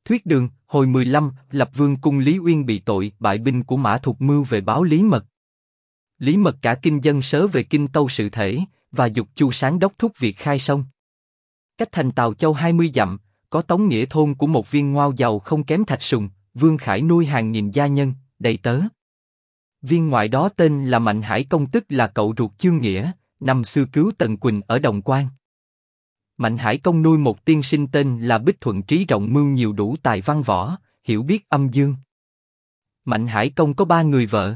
Thuyết đường, hồi 15, lập vương cung Lý Uyên bị tội bại binh của Mã Thục mưu về báo Lý Mật. Lý Mật cả kinh dân sớ về kinh tâu sự thể, và dục Chu Sáng đốc thúc việc khai sông. Cách thành Tào Châu 20 dặm, có Tống Nghĩa thôn của một viên ngoao giàu không kém Thạch Sùng, Vương Khải nuôi hàng nghìn gia nhân, đầy tớ. Viên ngoại đó tên là Mạnh Hải Công, tức là cậu ruột Chương Nghĩa, năm xưa cứu Tần Quỳnh ở Đồng Quan. Mạnh Hải Công nuôi một tiên sinh tên là Bích Thuận, trí rộng mưu nhiều, đủ tài văn võ, hiểu biết âm dương. Mạnh Hải Công có 3 người vợ.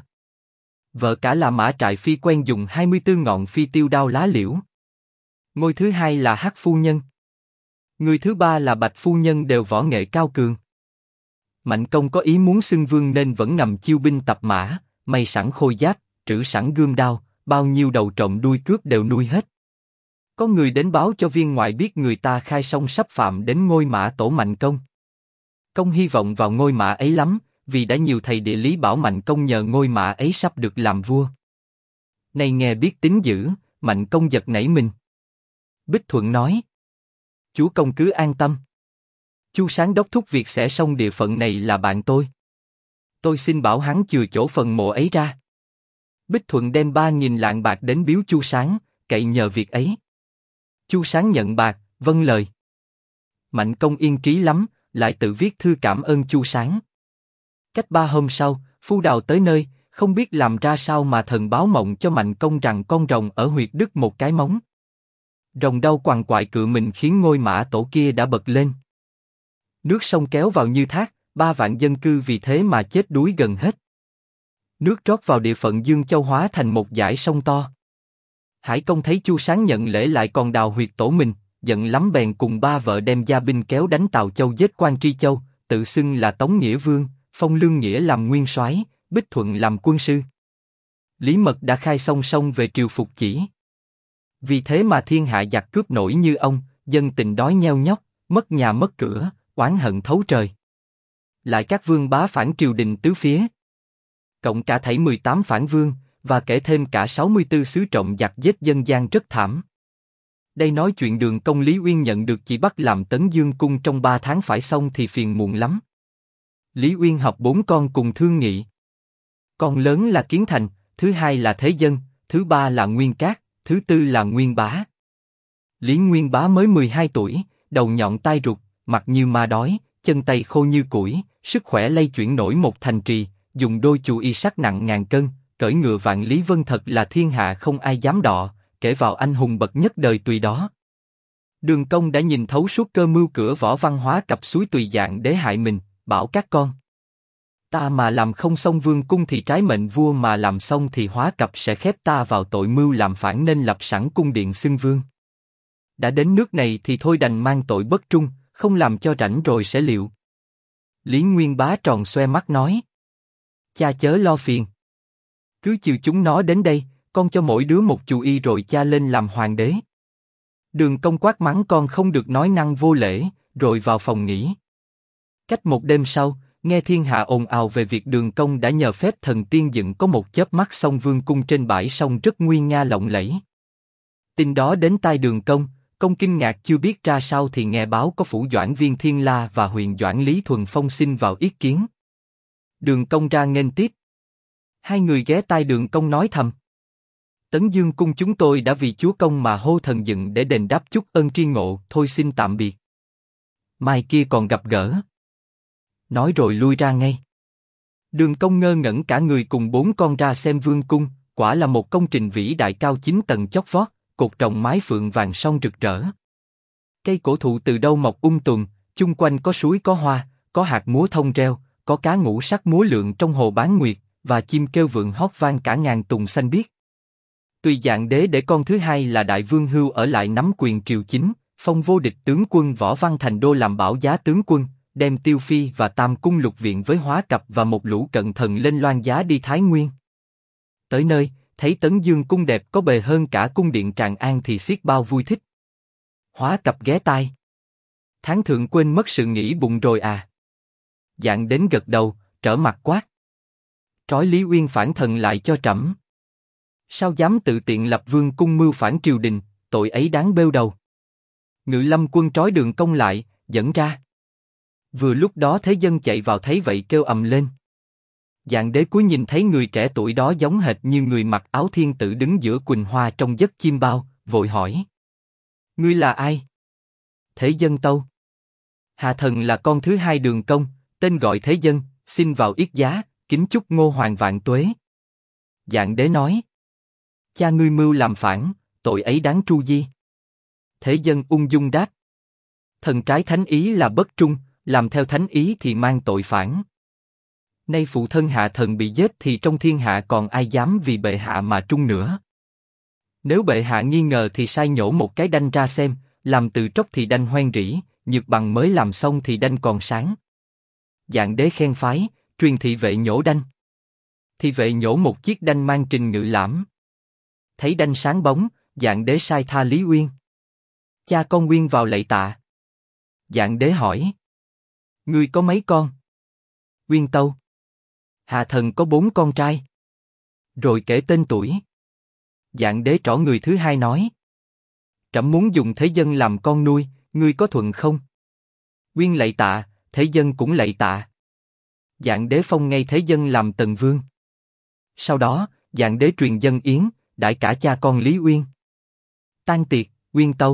Vợ cả là Mã Trại Phi, quen dùng 24 ngọn phi tiêu đao lá liễu. Ngôi thứ hai là Hắc Phu Nhân. Người thứ ba là Bạch Phu Nhân, đều võ nghệ cao cường. Mạnh Công có ý muốn xưng vương nên vẫn ngầm chiêu binh tập mã, may sẵn khôi giáp, trữ sẵn gươm đao, bao nhiêu đầu trộm đuôi cướp đều nuôi hết. Có người đến báo cho viên ngoại biết người ta khai sông sắp phạm đến ngôi mã tổ Mạnh Công. Công hy vọng vào ngôi mã ấy lắm, vì đã nhiều thầy địa lý bảo Mạnh Công nhờ ngôi mã ấy sắp được làm vua. Nay nghe biết tính dữ, Mạnh Công giật nảy mình. Bích Thuận nói: chúa công cứ an tâm. Chu Sáng đốc thúc việc sẽ xong địa phận này là bạn tôi xin bảo hắn chừa chỗ phần mộ ấy ra. Bích Thuận đem 3.000 lạng bạc đến biếu Chu Sáng, cậy nhờ việc ấy. Chu Sáng nhận bạc, vâng lời. Mạnh Công yên trí lắm, lại tự viết thư cảm ơn Chu Sáng. Cách 3 hôm sau, Phu Đào tới nơi, không biết làm ra sao mà thần báo mộng cho Mạnh Công rằng con rồng ở huyệt đứt một cái móng. Rồng đau quằn quại cựa mình khiến ngôi mã tổ kia đã bật lên. Nước sông kéo vào như thác, 3 vạn dân cư vì thế mà chết đuối gần hết. Nước trót vào địa phận Dương Châu hóa thành một dải sông to. Hải Công thấy Chu Sáng nhận lễ lại còn đào huyệt tổ mình, giận lắm bèn cùng 3 vợ đem gia binh kéo đánh Tào Châu, giết Quan Tri Châu, tự xưng là Tống Nghĩa Vương, phong Lương Nghĩa làm nguyên soái, Bích Thuận làm quân sư. Lý Mật đã khai song song về triều phục chỉ. Vì thế mà thiên hạ giặc cướp nổi như ông, dân tình đói nheo nhóc, mất nhà mất cửa, oán hận thấu trời. Lại các vương bá phản triều đình tứ phía. Cộng cả thảy 18 phản vương, và kể thêm cả 64 sứ trộm giặc giết dân gian rất thảm. Đây nói chuyện Đường Công Lý Uyên nhận được chỉ bắt làm Tấn Dương cung trong 3 tháng phải xong thì phiền muộn lắm. Lý Uyên học 4 con cùng thương nghị. Con lớn là Kiến Thành, thứ hai là Thế Dân, thứ ba là Nguyên Cát, thứ tư là Nguyên Bá. Lý Nguyên Bá mới 12 tuổi, đầu nhọn tai rụt, mặt như ma đói, chân tay khô như củi, sức khỏe lay chuyển nổi một thành trì, dùng đôi chù y sắt nặng ngàn cân, cưỡi ngựa vạn lý vân, thật là thiên hạ không ai dám đọ, kể vào anh hùng bậc nhất đời tùy đó. Đường Công đã nhìn thấu suốt cơ mưu cửa võ văn hóa cặp suối tùy dạng để hại mình, bảo các con: ta mà làm không xong vương cung thì trái mệnh vua, mà làm xong thì hóa cặp sẽ khép ta vào tội mưu làm phản, nên lập sẵn cung điện xưng vương. Đã đến nước này thì thôi đành mang tội bất trung, không làm cho rảnh rồi sẽ liệu. Lý Nguyên Bá tròn xoe mắt nói: cha chớ lo phiền, cứ chiều chúng nó đến đây, con cho mỗi đứa một chù y rồi cha lên làm hoàng đế. Đường Công quát mắng con không được nói năng vô lễ, rồi vào phòng nghỉ. Cách một đêm sau, nghe thiên hạ ồn ào về việc Đường Công đã nhờ phép thần tiên dựng có một chớp mắt sông vương cung trên bãi sông rất nguy nga lộng lẫy. Tin đó đến tai Đường Công, công kinh ngạc chưa biết ra sao thì nghe báo có phủ doãn Viên Thiên La và huyện doãn Lý Thuần Phong xin vào yết kiến. Đường Công ra nghênh tiếp. Hai người ghé tai Đường Công nói thầm: Tấn Dương cung chúng tôi đã vì chúa công mà hô thần dựng để đền đáp chút ơn tri ngộ, thôi xin tạm biệt. Mai kia còn gặp gỡ. Nói rồi lui ra ngay. Đường Công ngơ ngẩn cả người cùng 4 con ra xem vương cung, quả là một công trình vĩ đại cao 9 tầng chót vót, cột trồng mái phượng vàng son rực rỡ. Cây cổ thụ từ đâu mọc tùm, chung quanh có suối có hoa, có hạt múa thông reo, có cá ngũ sắc múa lượn trong hồ bán nguyệt, và chim kêu vượng hót vang cả ngàn tùng xanh biếc. Tùy dạng đế để con thứ hai là Đại Vương Hưu ở lại nắm quyền triều chính, phong vô địch tướng quân Võ Văn Thành Đô làm bảo giá tướng quân, đem Tiêu Phi và Tam Cung Lục Viện với Hóa Cập và một lũ cận thần lên loan giá đi Thái Nguyên. Tới nơi, thấy Tấn Dương cung đẹp có bề hơn cả cung điện Tràng An thì xiết bao vui thích. Hóa Cập ghé tai: Tháng thượng quên mất sự nghĩ bụng rồi à? Dạng đến gật đầu, trở mặt quát: Trói Lý Uyên phản thần lại cho trẫm. Sao dám tự tiện lập vương cung mưu phản triều đình, tội ấy đáng bêu đầu. Ngự lâm quân trói Đường Công lại, dẫn ra. Vừa lúc đó thế dân chạy vào thấy vậy kêu ầm lên. Dạng đế cúi nhìn thấy người trẻ tuổi đó giống hệt như người mặc áo thiên tử đứng giữa quỳnh hoa trong giấc chiêm bao, vội hỏi. Ngươi là ai? Thế dân tâu. Hạ thần là con thứ hai Đường Công, tên gọi Thế Dân, xin vào yết giá, kính chúc Ngô Hoàng vạn tuế. Dạng đế nói. Cha ngươi mưu làm phản, tội ấy đáng tru di. Thế Dân ung dung đáp. Thần trái thánh ý là bất trung, làm theo thánh ý thì mang tội phản. Nay phụ thân hạ thần bị giết thì trong thiên hạ còn ai dám vì bệ hạ mà trung nữa. Nếu bệ hạ nghi ngờ thì sai nhổ một cái đanh ra xem, làm từ tróc thì đanh hoen rỉ, nhược bằng mới làm xong thì đanh còn sáng. Dạng đế khen phái, truyền thị vệ nhổ đanh. Thị vệ nhổ một chiếc đanh mang trình ngự lãm. Thấy đanh sáng bóng, dạng đế sai tha Lý Uyên. Cha con Uyên vào lạy tạ. Dạng đế hỏi. Ngươi có mấy con? Uyên tâu. Hạ thần có 4 con trai. Rồi kể tên tuổi. Dạng đế trỏ người thứ hai nói. Trẫm muốn dùng Thế Dân làm con nuôi, ngươi có thuận không? Uyên lạy tạ, Thế Dân cũng lạy tạ. Dạng đế phong ngay Thế Dân làm tần vương. Sau đó, dạng đế truyền dân yến, đãi cả cha con Lý Uyên. Tang tiệc, Uyên tâu.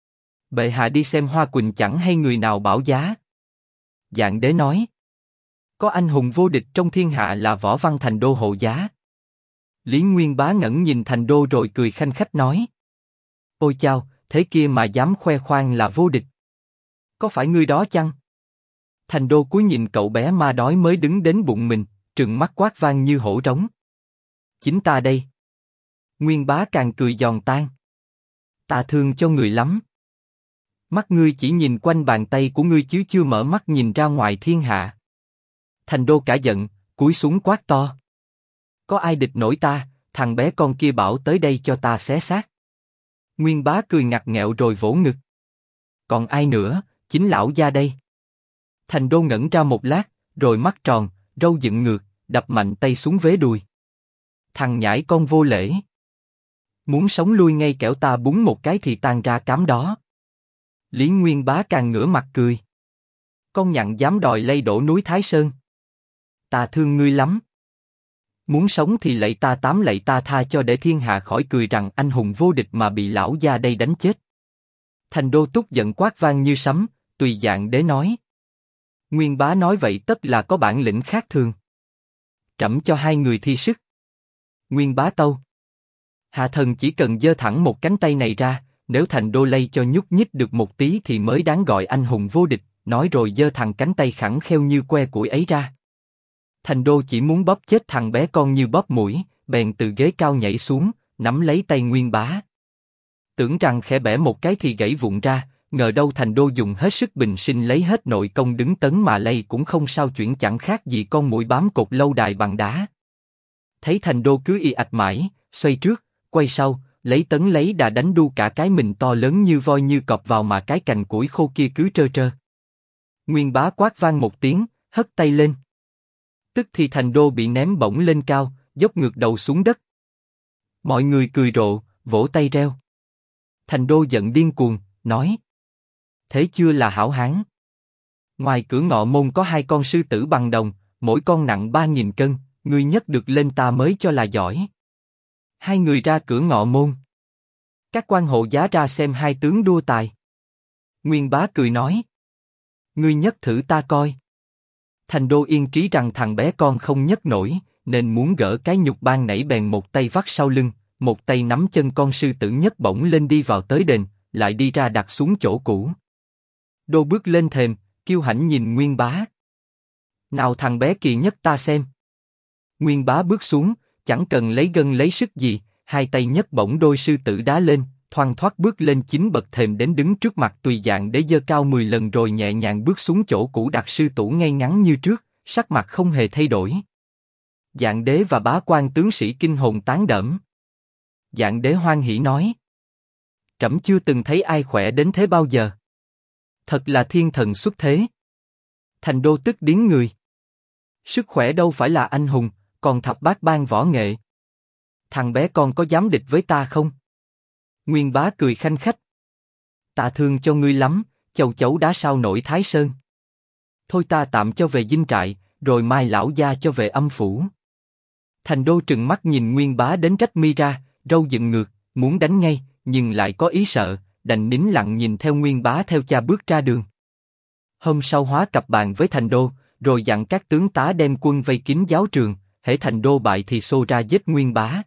Bệ hạ đi xem hoa quỳnh chẳng hay người nào bảo giá. Dạng đế nói. Có anh hùng vô địch trong thiên hạ là Võ Văn Thành Đô hộ giá. Lý Nguyên Bá ngẩng nhìn Thành Đô rồi cười khanh khách nói. Ôi chao, thế kia mà dám khoe khoang là vô địch. Có phải ngươi đó chăng? Thành Đô cúi nhìn cậu bé ma đói mới đứng đến bụng mình, trừng mắt quát vang như hổ trống. Chính ta đây. Nguyên Bá càng cười giòn tan. Ta thương cho người lắm. Mắt ngươi chỉ nhìn quanh bàn tay của ngươi chứ chưa mở mắt nhìn ra ngoài thiên hạ. Thành Đô cả giận, cúi xuống quát to. Có ai địch nổi ta, thằng bé con kia bảo tới đây cho ta xé xác. Nguyên Bá cười ngặt nghẹo rồi vỗ ngực. Còn ai nữa, chính lão gia đây. Thành Đô ngẩn ra một lát, rồi mắt tròn, râu dựng ngược, đập mạnh tay xuống vế đùi. Thằng nhãi con vô lễ. Muốn sống lui ngay kẻo ta búng một cái thì tan ra cám đó. Lý Nguyên Bá càng ngửa mặt cười. Con nhặn dám đòi lay đổ núi Thái Sơn. Ta thương ngươi lắm. Muốn sống thì lạy ta tám lạy ta tha cho để thiên hạ khỏi cười rằng anh hùng vô địch mà bị lão gia đây đánh chết. Thành Đô tức giận quát vang như sấm, tùy dạng đế nói. Nguyên Bá nói vậy tất là có bản lĩnh khác thường. Trẫm cho hai người thi sức. Nguyên Bá tâu. Hạ thần chỉ cần giơ thẳng một cánh tay này ra, nếu Thành Đô lay cho nhúc nhích được một tí thì mới đáng gọi anh hùng vô địch, nói rồi giơ thẳng cánh tay khẳng kheo như que củi ấy ra. Thành Đô chỉ muốn bóp chết thằng bé con như bóp mũi, bèn từ ghế cao nhảy xuống, nắm lấy tay Nguyên Bá. Tưởng rằng khẽ bẻ một cái thì gãy vụn ra, ngờ đâu Thành Đô dùng hết sức bình sinh lấy hết nội công đứng tấn mà lay cũng không sao chuyển chẳng khác gì con muỗi bám cột lâu đài bằng đá. Thấy Thành Đô cứ y ạch mãi, xoay trước, quay sau, lấy tấn lấy đà đánh đu cả cái mình to lớn như voi như cọp vào mà cái cành củi khô kia cứ trơ trơ. Nguyên Bá quát vang một tiếng, hất tay lên. Tức thì Thành Đô bị ném bổng lên cao, dốc ngược đầu xuống đất. Mọi người cười rộ, vỗ tay reo. Thành Đô giận điên cuồng, nói. Thế chưa là hảo hán. Ngoài cửa Ngọ Môn có 2 con sư tử bằng đồng, mỗi con nặng 3.000 cân, ngươi nhất được lên ta mới cho là giỏi. 2 người ra cửa Ngọ Môn. Các quan hộ giá ra xem 2 tướng đua tài. Nguyên Bá cười nói. Ngươi nhất thử ta coi. Thành Đô yên trí rằng thằng bé con không nhấc nổi, nên muốn gỡ cái nhục ban nảy bèn một tay vắt sau lưng, một tay nắm chân con sư tử nhấc bổng lên đi vào tới đền, lại đi ra đặt xuống chỗ cũ. Đô bước lên thềm, kiêu hãnh nhìn Nguyên Bá. Nào thằng bé kỳ nhất ta xem. Nguyên Bá bước xuống, chẳng cần lấy gân lấy sức gì, 2 tay nhấc bổng đôi sư tử đá lên, thoăn thoắt bước lên 9 bậc thềm đến đứng trước mặt tùy dạng để giơ cao 10 lần rồi nhẹ nhàng bước xuống chỗ cũ đặt sư tủ ngay ngắn như trước, sắc mặt không hề thay đổi. Dạng đế và bá quan tướng sĩ kinh hồn tán đẫm. Dạng đế hoan hỉ nói. Trẫm chưa từng thấy ai khỏe đến thế bao giờ. Thật là thiên thần xuất thế. Thành Đô tức điếng người. Sức khỏe đâu phải là anh hùng, còn thập bát ban võ nghệ. Thằng bé con có dám địch với ta không? Nguyên Bá cười khanh khách. Ta thương cho ngươi lắm, chầu chấu đá sao nổi Thái Sơn. Thôi ta tạm cho về dinh trại, rồi mai lão gia cho về âm phủ. Thành Đô trừng mắt nhìn Nguyên Bá đến rách mi ra, râu dựng ngược, muốn đánh ngay, nhưng lại có ý sợ, đành nín lặng nhìn theo Nguyên Bá theo cha bước ra đường. Hôm sau Hóa cặp bàn với Thành Đô, rồi dặn các tướng tá đem quân vây kín giáo trường, hễ Thành Đô bại thì xô ra giết Nguyên Bá.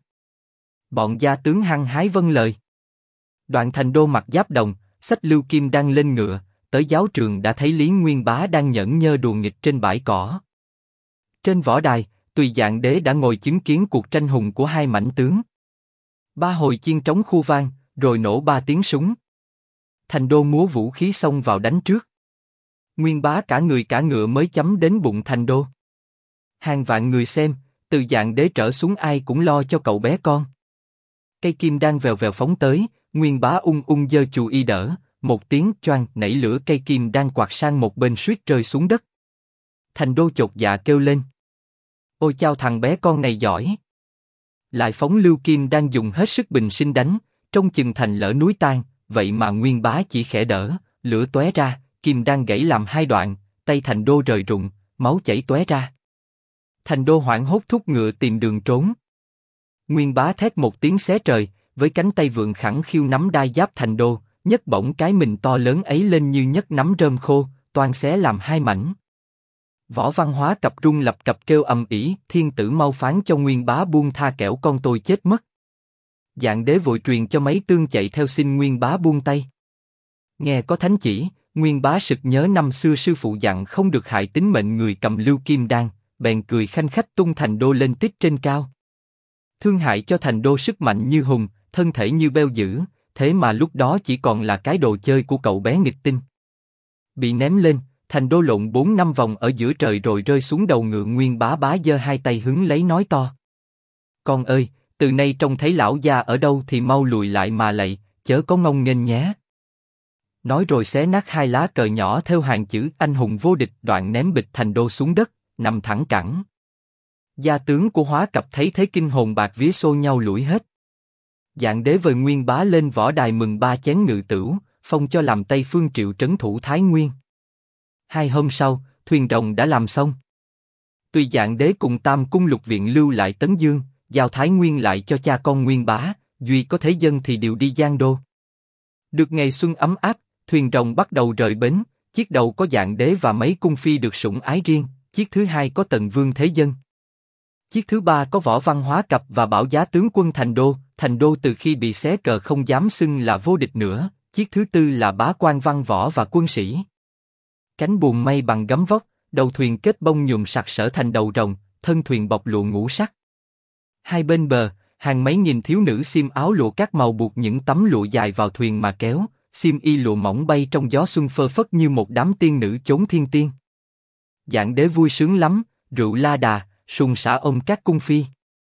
Bọn gia tướng hăng hái vâng lời. Đoạn Thành Đô mặc giáp đồng, xách Lưu Kim đang lên ngựa, tới giáo trường đã thấy Lý Nguyên Bá đang nhẫn nhơ đùa nghịch trên bãi cỏ. Trên võ đài, Tùy Dạng Đế đã ngồi chứng kiến cuộc tranh hùng của hai mãnh tướng. 3 hồi chiên trống khu vang, rồi nổ 3 tiếng súng. Thành Đô múa vũ khí xông vào đánh trước. Nguyên Bá cả người cả ngựa mới chấm đến bụng Thành Đô. Hàng vạn người xem, từ Dạng Đế trở xuống ai cũng lo cho cậu bé con. Cây kim đang vèo vèo phóng tới, Nguyên Bá ung ung giơ chù y đỡ, một tiếng choang nảy lửa, cây kim đang quạt sang một bên suýt rơi xuống đất. Thành Đô chột dạ kêu lên: ôi chao, thằng bé con này giỏi! Lại phóng Lưu Kim đang dùng hết sức bình sinh đánh, trông chừng thành lở núi tan, vậy mà Nguyên Bá chỉ khẽ đỡ, lửa tóe ra, kim đang gãy làm 2 đoạn, tay Thành Đô rời rụng, máu chảy tóe ra. Thành Đô hoảng hốt thúc ngựa tìm đường trốn. Nguyên Bá thét một tiếng xé trời, với cánh tay vượng khẳng khiu nắm đai giáp Thành Đô, nhấc bổng cái mình to lớn ấy lên như nhấc nắm rơm khô, toan xé làm 2 mảnh. Võ Văn Hóa cặp rung lập cập kêu ầm ĩ: thiên tử mau phán cho Nguyên Bá buông tha, kẻo con tôi chết mất. Dạng Đế vội truyền cho mấy tương chạy theo xin Nguyên Bá buông tay. Nghe có thánh chỉ, Nguyên Bá sực nhớ năm xưa sư phụ dặn không được hại tính mệnh người cầm Lưu Kim đan, bèn cười khanh khách tung Thành Đô lên tít trên cao. Thương hại cho Thành Đô sức mạnh như hùng, thân thể như beo dữ, thế mà lúc đó chỉ còn là cái đồ chơi của cậu bé nghịch tinh. Bị ném lên, Thành Đô lộn 4-5 vòng ở giữa trời rồi rơi xuống đầu ngựa. Nguyên Bá bá giơ 2 tay hứng lấy nói to: con ơi, từ nay trông thấy lão gia ở đâu thì mau lùi lại mà lạy, chớ có ngông nghênh nhé. Nói rồi xé nát 2 lá cờ nhỏ theo hàng chữ anh hùng vô địch, đoạn ném bịch Thành Đô xuống đất, nằm thẳng cẳng. Gia tướng của Hóa cặp thấy thế kinh hồn bạc vía, xô nhau lủi hết. Dạng Đế vời Nguyên Bá lên võ đài mừng 3 chén ngự tửu, phong cho làm Tây Phương Triệu trấn thủ Thái Nguyên. 2 hôm sau, thuyền rồng đã làm xong. Tùy Dạng Đế cùng Tam Cung Lục Viện lưu lại Tấn Dương, giao Thái Nguyên lại cho cha con Nguyên Bá, duy có thế dân thì đều đi Giang Đô. Được ngày xuân ấm áp, thuyền rồng bắt đầu rời bến. Chiếc đầu có Dạng Đế và mấy cung phi được sủng ái riêng, chiếc thứ 2 có Tần Vương Thế Dân. Chiếc thứ 3 có Võ Văn Hóa cặp và Bảo Giá tướng quân Thành Đô. Thành Đô từ khi bị xé cờ không dám xưng là vô địch nữa. Chiếc thứ 4 là Bá Quan Văn Võ và quân sĩ. Cánh buồm may bằng gấm vóc, đầu thuyền kết bông nhuộm sặc sỡ thành đầu rồng, thân thuyền bọc lụa ngũ sắc. 2 bên bờ, hàng mấy nghìn thiếu nữ xiêm áo lụa các màu buộc những tấm lụa dài vào thuyền mà kéo, xiêm y lụa mỏng bay trong gió xuân phơ phất như một đám tiên nữ chốn thiên tiên. Dạng Đế vui sướng lắm, rượu la đà, sùng sã ôm các cung phi.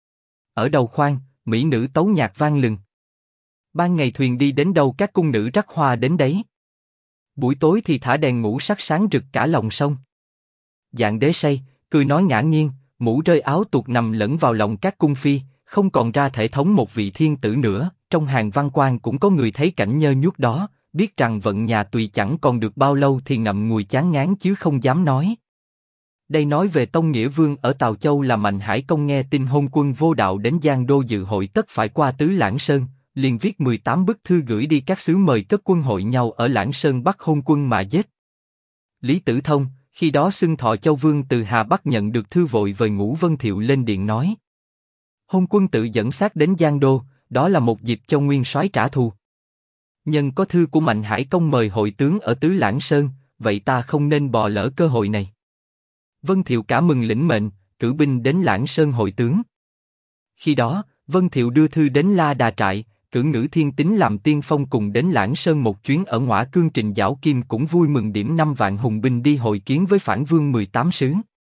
Ở đầu khoang, mỹ nữ tấu nhạc vang lừng. Ban ngày thuyền đi đến đâu các cung nữ rắc hoa đến đấy. Buổi tối thì thả đèn ngũ sắc sáng rực cả lòng sông. Dạng Đế say, cười nói ngả nghiêng, mũ rơi áo tuột nằm lẫn vào lòng các cung phi, không còn ra thể thống một vị thiên tử nữa. Trong hàng văn quan cũng có người thấy cảnh nhơ nhuốc đó, biết rằng vận nhà Tùy chẳng còn được bao lâu thì ngậm ngùi chán ngán chứ không dám nói. Đây nói về Tông Nghĩa Vương ở Tào Châu là Mạnh Hải Công nghe tin Hôn Quân vô đạo đến Giang Đô dự hội tất phải qua Tứ Lãng Sơn, liền viết 18 bức thư gửi đi các xứ mời cất quân hội nhau ở Lãng Sơn bắt Hôn Quân mà giết. Lý Tử Thông, khi đó xưng Thọ Châu Vương từ Hà Bắc nhận được thư vội vời Ngũ Vân Thiệu lên điện nói: Hôn Quân tự dẫn xác đến Giang Đô, đó là một dịp cho nguyên soái trả thù. Nhân có thư của Mạnh Hải Công mời hội tướng ở Tứ Lãng Sơn, vậy ta không nên bỏ lỡ cơ hội này. Vân Thiệu cả mừng lĩnh mệnh, cử binh đến Lãng Sơn hội tướng. Khi đó, Vân Thiệu đưa thư đến La Đà Trại, cử Ngữ Thiên Tín làm tiên phong cùng đến Lãng Sơn một chuyến. Ở Ngõa Cương Trình Giảo Kim cũng vui mừng điểm 5 vạn hùng binh đi hội kiến với Phản Vương 18 sứ.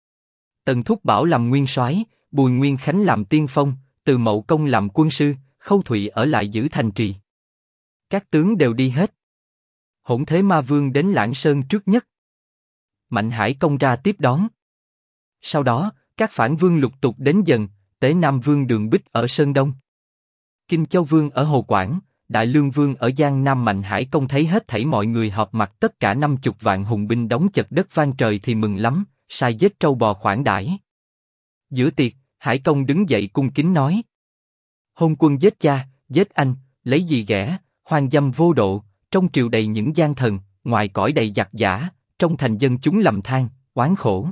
Tần Thúc Bảo làm nguyên soái, Bùi Nguyên Khánh làm tiên phong, Từ Mậu Công làm quân sư, Khâu Thụy ở lại giữ thành trì. Các tướng đều đi hết. Hỗn Thế Ma Vương đến Lãng Sơn trước nhất. Mạnh Hải Công ra tiếp đón. Sau đó, các phản vương lục tục đến dần, Tế Nam Vương Đường Bích ở Sơn Đông, Kinh Châu Vương ở Hồ Quảng, Đại Lương Vương ở Giang Nam Mạnh Hải Công thấy hết thảy mọi người họp mặt tất cả 50 vạn hùng binh đóng chật đất vang trời thì mừng lắm, sai giết trâu bò khoản đãi. Giữa tiệc, Hải Công đứng dậy cung kính nói: Hôn quân giết cha, giết anh, lấy gì ghẻ, hoang dâm vô độ, trong triều đầy những gian thần, ngoài cõi đầy giặc giả, trong thành dân chúng lầm than, oán khổ.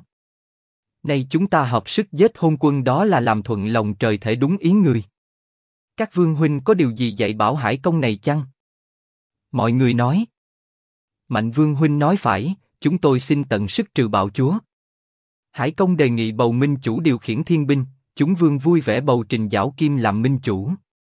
Nay chúng ta hợp sức giết hôn quân, đó là làm thuận lòng trời thể đúng ý người. Các vương huynh có điều gì dạy bảo Hải Công này chăng? Mọi người nói. Mạnh vương huynh nói phải, chúng tôi xin tận sức trừ bạo chúa. Hải Công đề nghị bầu minh chủ điều khiển thiên binh, chúng vương vui vẻ bầu Trình Giảo Kim làm minh chủ.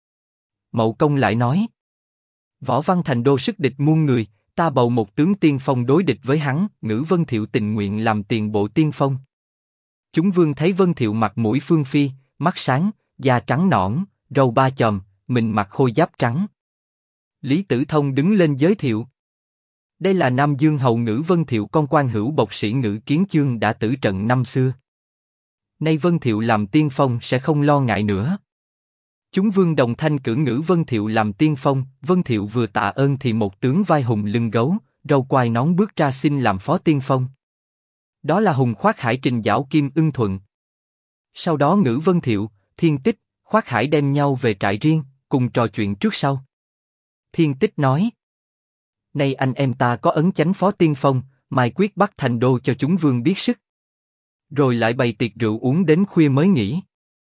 Mậu Công lại nói: Võ Văn Thành Đô sức địch muôn người, ta bầu một tướng tiên phong đối địch với hắn. Ngữ Vân Thiệu tình nguyện làm tiền bộ tiên phong. Chúng vương thấy Vân Thiệu mặt mũi phương phi, mắt sáng, da trắng nõn, râu ba chòm, mình mặc khôi giáp trắng. Lý Tử Thông đứng lên giới thiệu: Đây là Nam Dương hầu Ngữ Vân Thiệu, con quan hữu bộc sĩ Ngữ Kiến Chương đã tử trận năm xưa. Nay Vân Thiệu làm tiên phong sẽ không lo ngại nữa. Chúng vương đồng thanh cử Ngữ Vân Thiệu làm tiên phong. Vân Thiệu vừa tạ ơn thì một tướng vai hùng lưng gấu, râu quai nón bước ra xin làm phó tiên phong. Đó là Hùng Khoát Hải Trình Giảo Kim ưng thuận. Sau đó Ngữ Vân Thiệu, Thiên Tích, Khoát Hải đem nhau về trại riêng, cùng trò chuyện trước sau. Thiên Tích nói: Nay anh em ta có ấn chánh phó tiên phong, mai quyết bắt Thành Đô cho chúng vương biết sức. Rồi lại bày tiệc rượu uống đến khuya mới nghỉ.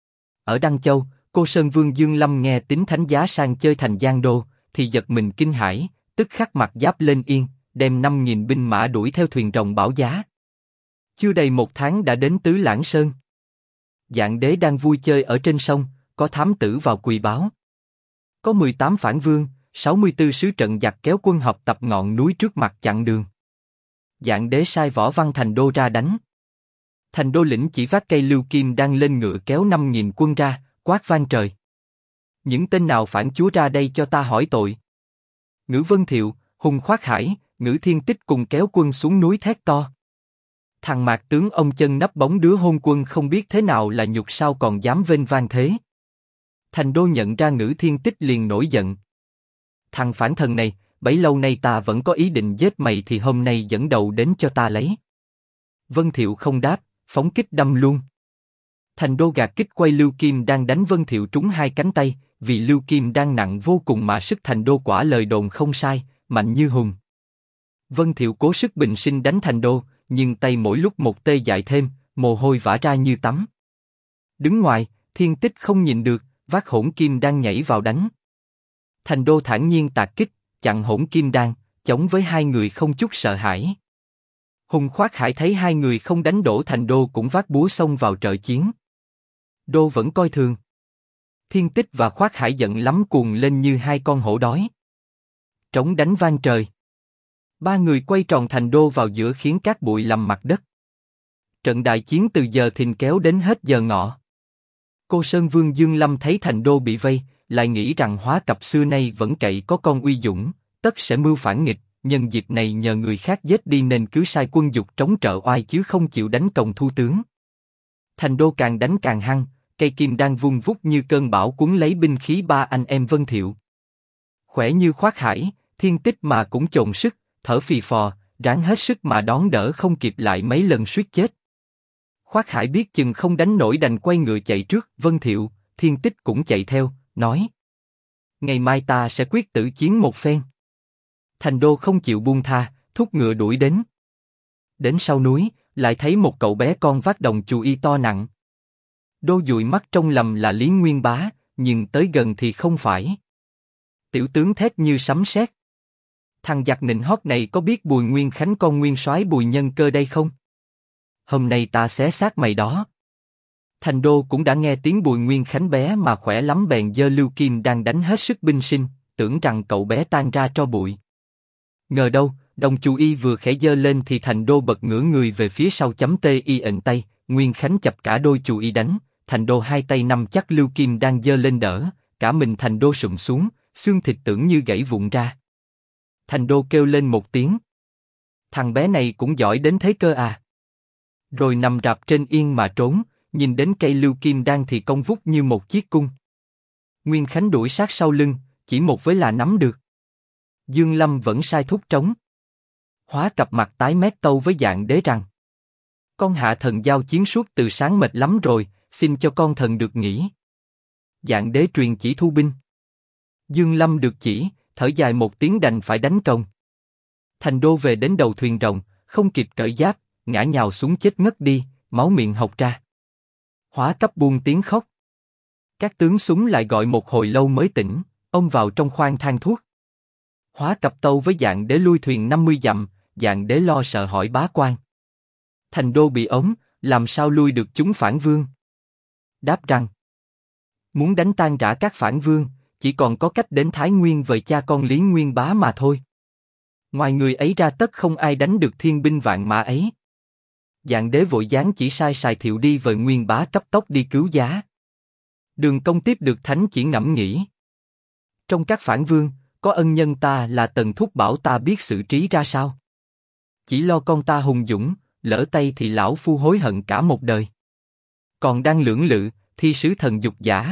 Ở Đăng Châu, Cô Sơn Vương Dương Lâm nghe tín thánh giá sang chơi thành Giang Đô, thì giật mình kinh hãi, tức khắc mặc giáp lên yên, đem 5.000 binh mã đuổi theo thuyền rồng Bảo Giá. Chưa đầy một tháng đã đến Tứ Lãng Sơn. Dạng Đế đang vui chơi ở trên sông, có thám tử vào quỳ báo. Có 18 phản vương, 64 sứ trận giặc kéo quân họp tập ngọn núi trước mặt chặn đường. Dạng Đế sai Võ Văn Thành Đô ra đánh. Thành Đô lĩnh chỉ vác cây lưu kim đang lên ngựa kéo 5.000 quân ra, quát vang trời: Những tên nào phản chúa ra đây cho ta hỏi tội. Ngữ Vân Thiệu, Hùng Khoát Hải, Ngữ Thiên Tích cùng kéo quân xuống núi thét to: Thằng mạc tướng ông chân nấp bóng đứa hôn quân không biết thế nào là nhục, sao còn dám vênh vang thế. Thành Đô nhận ra Ngữ Thiên Tích liền nổi giận: Thằng phản thần này, bấy lâu nay ta vẫn có ý định giết mày thì hôm nay dẫn đầu đến cho ta lấy. Vân Thiệu không đáp, phóng kích đâm luôn. Thành Đô gạt kích quay Lưu Kim đang đánh Vân Thiệu trúng hai cánh tay, vì Lưu Kim đang nặng vô cùng mà sức Thành Đô quả lời đồn không sai, mạnh như hùng. Vân Thiệu cố sức bình sinh đánh Thành Đô, nhưng tay mỗi lúc một tê dại thêm, mồ hôi vã ra như tắm. Đứng ngoài, Thiên Tích không nhìn được, vác hỗn kim đang nhảy vào đánh. Thành Đô thản nhiên tạt kích, chặn hỗn kim đan, chống với hai người không chút sợ hãi. Hùng Khoát Hải thấy hai người không đánh đổ Thành Đô cũng vác búa xông vào trợ chiến. Đô vẫn coi thường. Thiên Tích và Khoát Hải giận lắm cuồng lên như hai con hổ đói. Trống đánh vang trời. Ba người quay tròn Thành Đô vào giữa khiến cát bụi lầm mặt đất. Trận đại chiến từ giờ thìn kéo đến hết giờ ngọ. Cô Sơn Vương Dương Lâm thấy Thành Đô bị vây, lại nghĩ rằng hóa cặp xưa nay vẫn cậy có con uy dũng, tất sẽ mưu phản nghịch, nhân dịp này nhờ người khác giết đi nên cứ sai quân dục trống trợ oai chứ không chịu đánh còng thu tướng. Thành Đô càng đánh càng hăng, cây kim đang vung vút như cơn bão cuốn lấy binh khí ba anh em Vân Thiệu. Khỏe như Khoát Hải, Thiên Tích mà cũng chồn sức, thở phì phò, ráng hết sức mà đón đỡ không kịp lại mấy lần suýt chết. Khoát Hải biết chừng không đánh nổi đành quay ngựa chạy trước. Vân Thiệu, Thiên Tích cũng chạy theo, nói: Ngày mai ta sẽ quyết tử chiến một phen. Thành Đô không chịu buông tha, thúc ngựa đuổi đến. Đến sau núi, lại thấy một cậu bé con vác đồng chù y to nặng. Đô dụi mắt trông lầm là Lý Nguyên Bá, nhưng tới gần thì không phải. Tiểu tướng thét như sấm sét: Thằng giặc nịnh hót này có biết Bùi Nguyên Khánh con nguyên soái Bùi Nhân Cơ đây không? Hôm nay ta xé xác mày đó. Thành Đô cũng đã nghe tiếng Bùi Nguyên Khánh bé mà khỏe lắm bèn giơ lưu kim đang đánh hết sức binh sinh, tưởng rằng cậu bé tan ra tro bụi. Ngờ đâu, đồng chù y vừa khẽ giơ lên thì Thành Đô bật ngửa người về phía sau chấm tê y ệnh tay, Nguyên Khánh chập cả đôi chù y đánh, Thành Đô hai tay nắm chắc lưu kim đang giơ lên đỡ, cả mình Thành Đô sụm xuống, xương thịt tưởng như gãy vụn ra. Thành Đô kêu lên một tiếng: Thằng bé này cũng giỏi đến thế cơ à? Rồi nằm rạp trên yên mà trốn, nhìn đến cây lưu kim đan thì cong vút như một chiếc cung. Nguyên Khánh đuổi sát sau lưng, chỉ một với là nắm được. Dương Lâm vẫn sai thúc trống. Hóa cặp mặt tái mét tâu với Dạng Đế rằng: con hạ thần giao chiến suốt từ sáng mệt lắm rồi, xin cho con thần được nghỉ. Dạng Đế truyền chỉ thu binh. Dương Lâm được chỉ, thở dài một tiếng đành phải đánh công. Thành Đô về đến đầu thuyền rồng, không kịp cởi giáp, ngã nhào xuống chết ngất đi, máu miệng hộc ra. Hóa cấp buông tiếng khóc. Các tướng súng lại gọi một hồi lâu mới tỉnh, ông vào trong khoang than thuốc. Hóa cặp tâu với Dạng Đế lui thuyền 50 dặm, Dạng Đế lo sợ hỏi bá quan: Thành Đô bị ống, làm sao lui được chúng phản vương? Đáp rằng: muốn đánh tan rã các phản vương, chỉ còn có cách đến Thái Nguyên với cha con Lý Nguyên Bá mà thôi. Ngoài người ấy ra tất không ai đánh được thiên binh vạn mã ấy. Dạng Đế vội giáng chỉ sai Sài Thiệu đi với Nguyên Bá cấp tốc đi cứu giá. Đường Công tiếp được thánh chỉ ngẫm nghĩ. Trong các phản vương, có ân nhân ta là Tần Thúc bảo ta biết xử trí ra sao. Chỉ lo con ta hùng dũng, lỡ tay thì lão phu hối hận cả một đời. Còn đang lưỡng lự, thi sứ thần dục giả.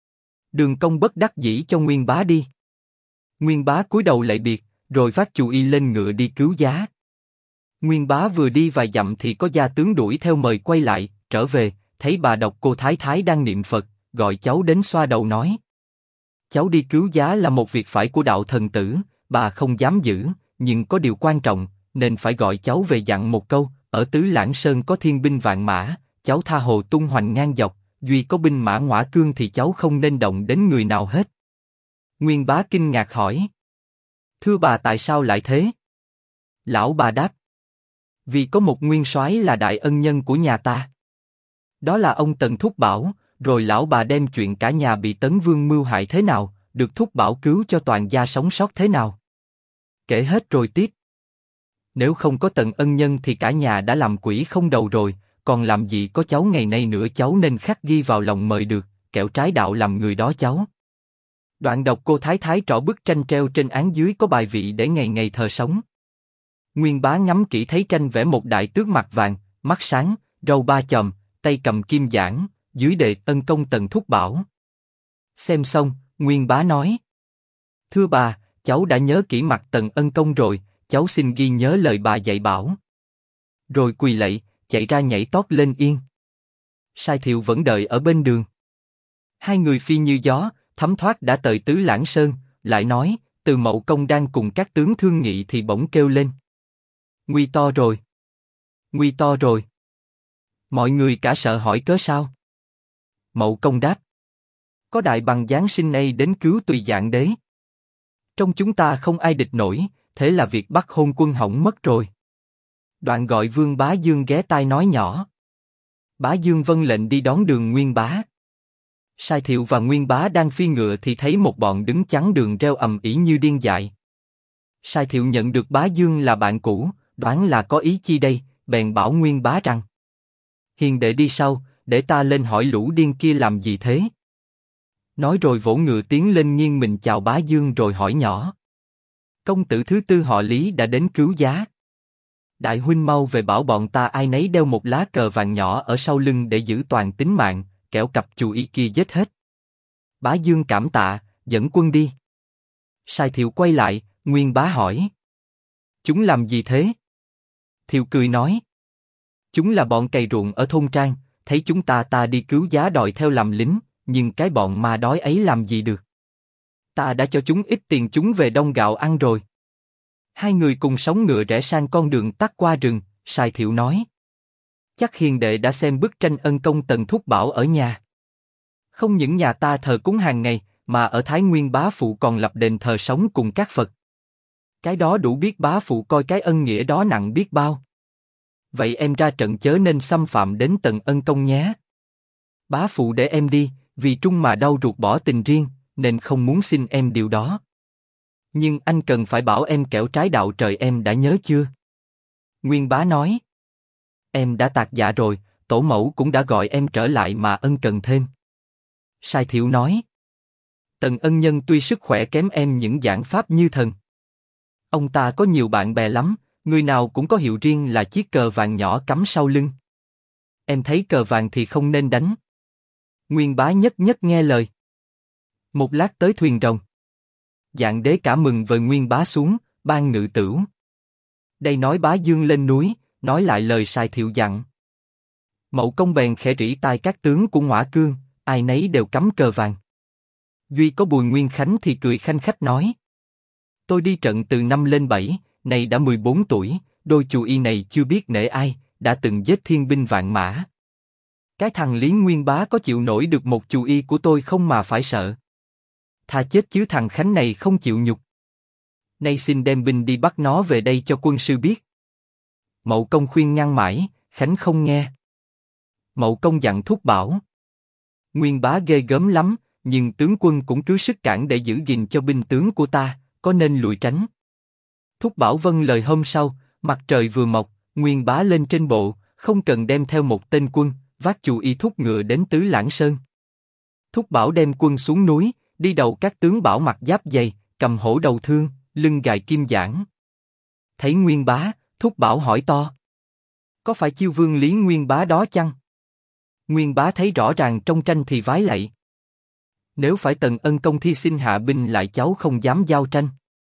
Đường Công bất đắc dĩ cho Nguyên Bá đi. Nguyên Bá cúi đầu lạy biệt, rồi vác chù y lên ngựa đi cứu giá. Nguyên Bá vừa đi vài dặm thì có gia tướng đuổi theo mời quay lại, trở về, thấy bà Độc Cô Thái Thái đang niệm Phật, gọi cháu đến xoa đầu nói: cháu đi cứu giá là một việc phải của đạo thần tử, bà không dám giữ, nhưng có điều quan trọng, nên phải gọi cháu về dặn một câu, ở Tứ Lãng Sơn có thiên binh vạn mã, cháu tha hồ tung hoành ngang dọc, duy có binh mã Ngõa Cương thì cháu không nên động đến người nào hết. Nguyên Bá kinh ngạc hỏi: thưa bà tại sao lại thế? Lão bà đáp: vì có một nguyên soái là đại ân nhân của nhà ta. Đó là ông Tần Thúc Bảo, rồi lão bà đem chuyện cả nhà bị Tấn Vương mưu hại thế nào, được Thúc Bảo cứu cho toàn gia sống sót thế nào. Kể hết rồi tiếp. Nếu không có Tần ân nhân thì cả nhà đã làm quỷ không đầu rồi, còn làm gì có cháu ngày nay nữa, cháu nên khắc ghi vào lòng mời được, kẻo trái đạo làm người đó cháu. Đoạn Độc Cô Thái Thái trỏ bức tranh treo trên án dưới có bài vị để ngày ngày thờ sống. Nguyên Bá ngắm kỹ thấy tranh vẽ một đại tước mặt vàng, mắt sáng, râu ba chòm, tay cầm kim giảng, dưới đề ân công Tần Thúc Bảo. Xem xong, Nguyên Bá nói: thưa bà, cháu đã nhớ kỹ mặt Tần ân công rồi, cháu xin ghi nhớ lời bà dạy bảo. Rồi quỳ lạy, chạy ra nhảy tót lên yên. Sài Thiệu vẫn đợi ở bên đường. Hai người phi như gió, thấm thoát đã tới Tứ Lãng Sơn, lại nói: Từ Mậu Công đang cùng các tướng thương nghị thì bỗng kêu lên: nguy to rồi, nguy to rồi. Mọi người cả sợ hỏi cớ sao. Mậu Công đáp: có đại bằng giáng sinh nay đến cứu Tùy Dạng Đế. Trong chúng ta không ai địch nổi, thế là việc bắt hôn quân hỏng mất rồi. Đoạn gọi Vương Bá Dương ghé tai nói nhỏ. Bá Dương vâng lệnh đi đón đường Nguyên Bá. Sài Thiệu và Nguyên Bá đang phi ngựa thì thấy một bọn đứng chắn đường reo ầm ĩ như điên dại. Sài Thiệu nhận được Bá Dương là bạn cũ, đoán là có ý chi đây, bèn bảo Nguyên Bá rằng: hiền đệ đi sau, để ta lên hỏi lũ điên kia làm gì thế. Nói rồi vỗ ngựa tiến lên nghiêng mình chào Bá Dương rồi hỏi nhỏ: công tử thứ tư họ Lý đã đến cứu giá. Đại huynh mau về bảo bọn ta ai nấy đeo một lá cờ vàng nhỏ ở sau lưng để giữ toàn tính mạng, kẻo cặp chù y kia giết hết. Bá Dương cảm tạ, dẫn quân đi. Sài Thiệu quay lại, Nguyên Bá hỏi: chúng làm gì thế? Thiệu cười nói: chúng là bọn cày ruộng ở thôn Trang, thấy chúng ta đi cứu giá đòi theo làm lính, nhưng cái bọn ma đói ấy làm gì được. Ta đã cho chúng ít tiền chúng về đông gạo ăn rồi. Hai người cùng sóng ngựa rẽ sang con đường tắt qua rừng. Sài Thiệu nói: chắc hiền đệ đã xem bức tranh ân công Tần Thúc Bảo ở nhà. Không những nhà ta thờ cúng hàng ngày, mà ở Thái Nguyên bá phụ còn lập đền thờ sống cùng các Phật. Cái đó đủ biết bá phụ coi cái ân nghĩa đó nặng biết bao. Vậy em ra trận chớ nên xâm phạm đến Tần ân công nhé. Bá phụ để em đi, vì trung mà đau ruột bỏ tình riêng, nên không muốn xin em điều đó. Nhưng anh cần phải bảo em kẻo trái đạo trời, em đã nhớ chưa? Nguyên Bá nói: em đã tạc dạ rồi, tổ mẫu cũng đã gọi em trở lại mà ân cần thêm. Sài Thiệu nói: Tần ân nhân tuy sức khỏe kém em những giảng pháp như thần. Ông ta có nhiều bạn bè lắm, người nào cũng có hiệu riêng là chiếc cờ vàng nhỏ cắm sau lưng. Em thấy cờ vàng thì không nên đánh. Nguyên Bá nhất nhất nghe lời. Một lát tới thuyền rồng. Dạng đế cả mừng vời Nguyên Bá xuống, ban ngự tửu. Đây nói Bá Dương lên núi, nói lại lời sai thiệu dặn. Mậu Công bèn khẽ rỉ tai các tướng của Ngõa Cương, ai nấy đều cắm cờ vàng. Duy có Bùi Nguyên Khánh thì cười khanh khách nói: tôi đi trận từ 5 lên 7, này đã 14 tuổi, đôi chù y này chưa biết nể ai, đã từng giết thiên binh vạn mã. Cái thằng Lý Nguyên Bá có chịu nổi được một chù y của tôi không mà phải sợ. Thà chết chứ thằng Khánh này không chịu nhục. Nay xin đem binh đi bắt nó về đây cho quân sư biết. Mậu Công khuyên ngăn mãi, Khánh không nghe. Mậu Công dặn Thúc Bảo: Nguyên Bá ghê gớm lắm, nhưng tướng quân cũng cứ sức cản để giữ gìn cho binh tướng của ta, có nên lùi tránh. Thúc Bảo vâng lời. Hôm sau, mặt trời vừa mọc, Nguyên Bá lên trên bộ, không cần đem theo một tên quân, vác chù y thúc ngựa đến Tứ Lãng Sơn. Thúc Bảo đem quân xuống núi, đi đầu các tướng Bảo mặc giáp dày, cầm hổ đầu thương, lưng gài kim giảng. Thấy Nguyên Bá, Thúc Bảo hỏi to: có phải chiêu vương Lý Nguyên Bá đó chăng? Nguyên Bá thấy rõ ràng trong tranh thì vái lạy: nếu phải Tần Ân công thi xin hạ binh lại cháu không dám giao tranh.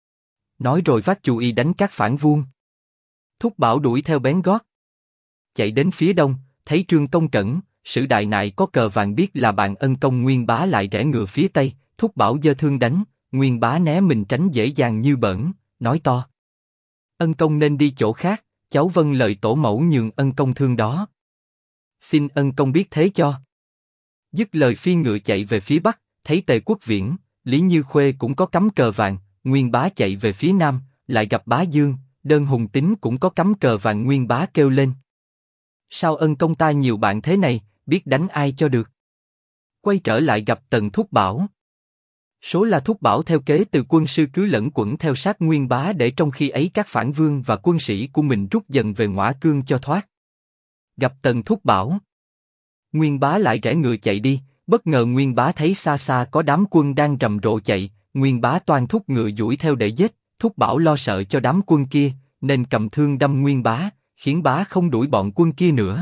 Nói rồi vác chù y đánh các phản vuông. Thúc Bảo đuổi theo bén gót. Chạy đến phía đông, thấy Trương Công Cẩn, Sử Đại Nại có cờ vàng biết là bạn Ân công. Nguyên Bá lại rẽ ngựa phía tây, Thúc Bảo giơ thương đánh, Nguyên Bá né mình tránh dễ dàng như bỡn, nói to: Ân công nên đi chỗ khác, cháu vâng lời tổ mẫu nhường Ân công thương đó. Xin Ân công biết thế cho. Dứt lời phi ngựa chạy về phía bắc, thấy Tề Quốc Viễn, Lý Như Khuê cũng có cắm cờ vàng. Nguyên Bá chạy về phía nam, lại gặp Bá Dương, Đơn Hùng Tín cũng có cắm cờ vàng. Nguyên Bá kêu lên: sao Ân công ta nhiều bạn thế này, biết đánh ai cho được. Quay trở lại gặp Tần Thúc Bảo. Số là Thúc Bảo theo kế từ quân sư cứ lẫn quẩn theo sát Nguyên Bá để trong khi ấy các phản vương và quân sĩ của mình rút dần về Ngõa Cương cho thoát. Gặp Tần Thúc Bảo, Nguyên Bá lại rẽ ngựa chạy đi. Bất ngờ Nguyên Bá thấy xa xa có đám quân đang rầm rộ chạy. Nguyên Bá toan thúc ngựa đuổi theo để giết. Thúc Bảo lo sợ cho đám quân kia, nên cầm thương đâm Nguyên Bá, khiến Bá không đuổi bọn quân kia nữa.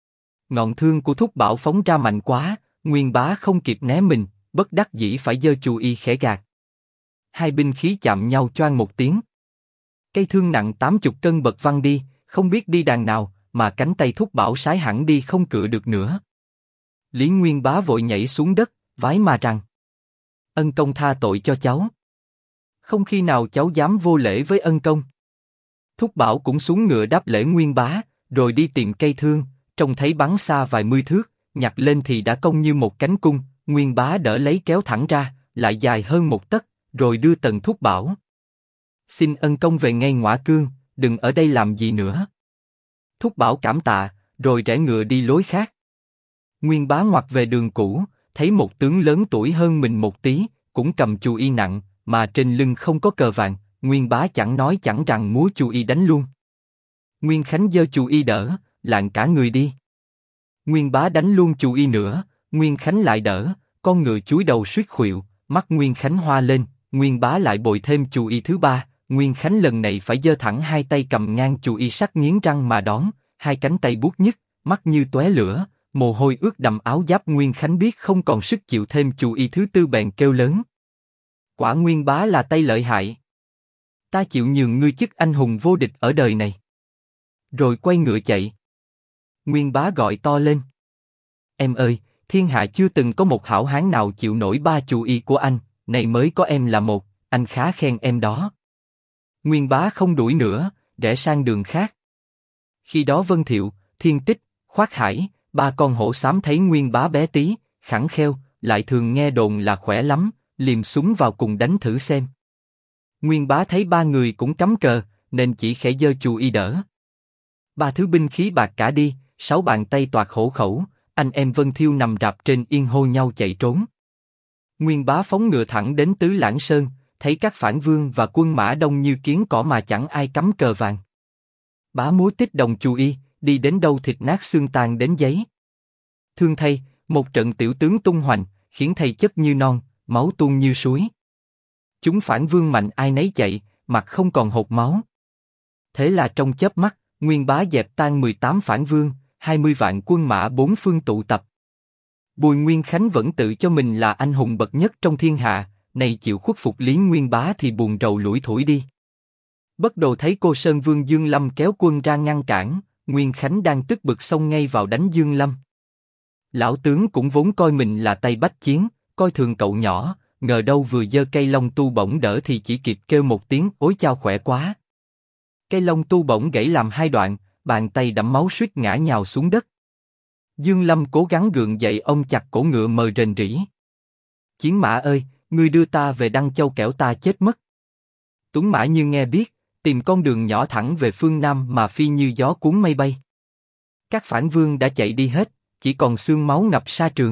Ngọn thương của Thúc Bảo phóng ra mạnh quá, Nguyên Bá không kịp né mình, bất đắc dĩ phải giơ chù y khẽ gạt. Hai binh khí chạm nhau choang một tiếng. Cây thương nặng 80 cân bật văng đi, không biết đi đàng nào, mà cánh tay Thúc Bảo sái hẳn đi không cựa được nữa. Lý Nguyên Bá vội nhảy xuống đất, vái mà rằng: Ân công tha tội cho cháu. Không khi nào cháu dám vô lễ với Ân công. Thúc Bảo cũng xuống ngựa đáp lễ Nguyên Bá, rồi đi tìm cây thương, trông thấy bắn xa vài mươi thước, nhặt lên thì đã cong như một cánh cung. Nguyên Bá đỡ lấy kéo thẳng ra, lại dài hơn một tấc, rồi đưa Tần Thúc Bảo: xin Ân công về ngay Ngõa Cương, đừng ở đây làm gì nữa. Thúc Bảo cảm tạ, rồi rẽ ngựa đi lối khác. Nguyên Bá ngoặt về đường cũ, thấy một tướng lớn tuổi hơn mình một tí, cũng cầm chù y nặng, mà trên lưng không có cờ vàng. Nguyên Bá chẳng nói chẳng rằng múa chù y đánh luôn. Nguyên Khánh giơ chù y đỡ, lạng cả người đi. Nguyên Bá đánh luôn chù y nữa, Nguyên Khánh lại đỡ, con ngựa chúi đầu suýt khuỵu, mắt Nguyên Khánh hoa lên. Nguyên Bá lại bồi thêm chù y thứ ba. Nguyên Khánh lần này phải giơ thẳng hai tay cầm ngang chù y sắt nghiến răng mà đón, hai cánh tay buốt nhức, mắt như tóe lửa, mồ hôi ướt đầm áo giáp. Nguyên Khánh biết không còn sức chịu thêm chù y thứ tư bèn kêu lớn: quả Nguyên Bá là tay lợi hại. Ta chịu nhường ngươi chức anh hùng vô địch ở đời này. Rồi quay ngựa chạy. Nguyên Bá gọi to lên: em ơi, thiên hạ chưa từng có một hảo hán nào chịu nổi ba chù y của anh, này mới có em là một, anh khá khen em đó. Nguyên Bá không đuổi nữa, rẽ sang đường khác. Khi đó Vân Thiệu, Thiên Tích, Khoác Hải, ba con hổ xám thấy Nguyên Bá bé tí, khẳng kheo, lại thường nghe đồn là khỏe lắm, liềm súng vào cùng đánh thử xem. Nguyên Bá thấy ba người cũng cắm cờ, nên chỉ khẽ giơ chù y đỡ. Ba thứ binh khí bạc cả đi, 6 bàn tay toạc hổ khẩu, anh em Vân Thiêu nằm rạp trên yên hô nhau chạy trốn. Nguyên Bá phóng ngựa thẳng đến Tứ Lãng Sơn, thấy các phản vương và quân mã đông như kiến cỏ mà chẳng ai cắm cờ vàng. Bá múa tích đồng chù y, đi đến đâu thịt nát xương tan đến giấy. Thương thay, một trận tiểu tướng tung hoành, khiến thây chất như non, máu tuôn như suối. Chúng phản vương mạnh ai nấy chạy, mặt không còn hột máu. Thế là trong chớp mắt, Nguyên Bá dẹp tan 18 phản vương, 20 vạn quân mã bốn phương tụ tập. Bùi Nguyên Khánh vẫn tự cho mình là anh hùng bậc nhất trong thiên hạ, nay chịu khuất phục Lý Nguyên Bá thì buồn rầu lủi thủi đi. Bất Đồ thấy Cô Sơn Vương Dương Lâm kéo quân ra ngăn cản, Nguyên Khánh đang tức bực xông ngay vào đánh Dương Lâm. Lão tướng cũng vốn coi mình là tay bách chiến, coi thường cậu nhỏ, ngờ đâu vừa giơ cây long tu bổng đỡ thì chỉ kịp kêu một tiếng ối chao khỏe quá. Cây long tu bổng gãy làm hai đoạn, bàn tay đẫm máu suýt ngã nhào xuống đất. Dương Lâm cố gắng gượng dậy, ông chặt cổ ngựa mờ rền rĩ. Chiến mã ơi, ngươi đưa ta về Đăng Châu kẻo ta chết mất. Tuấn Mã như nghe biết, tìm con đường nhỏ thẳng về phương Nam mà phi như gió cuốn mây bay. Các phản vương đã chạy đi hết, chỉ còn xương máu ngập sa trường.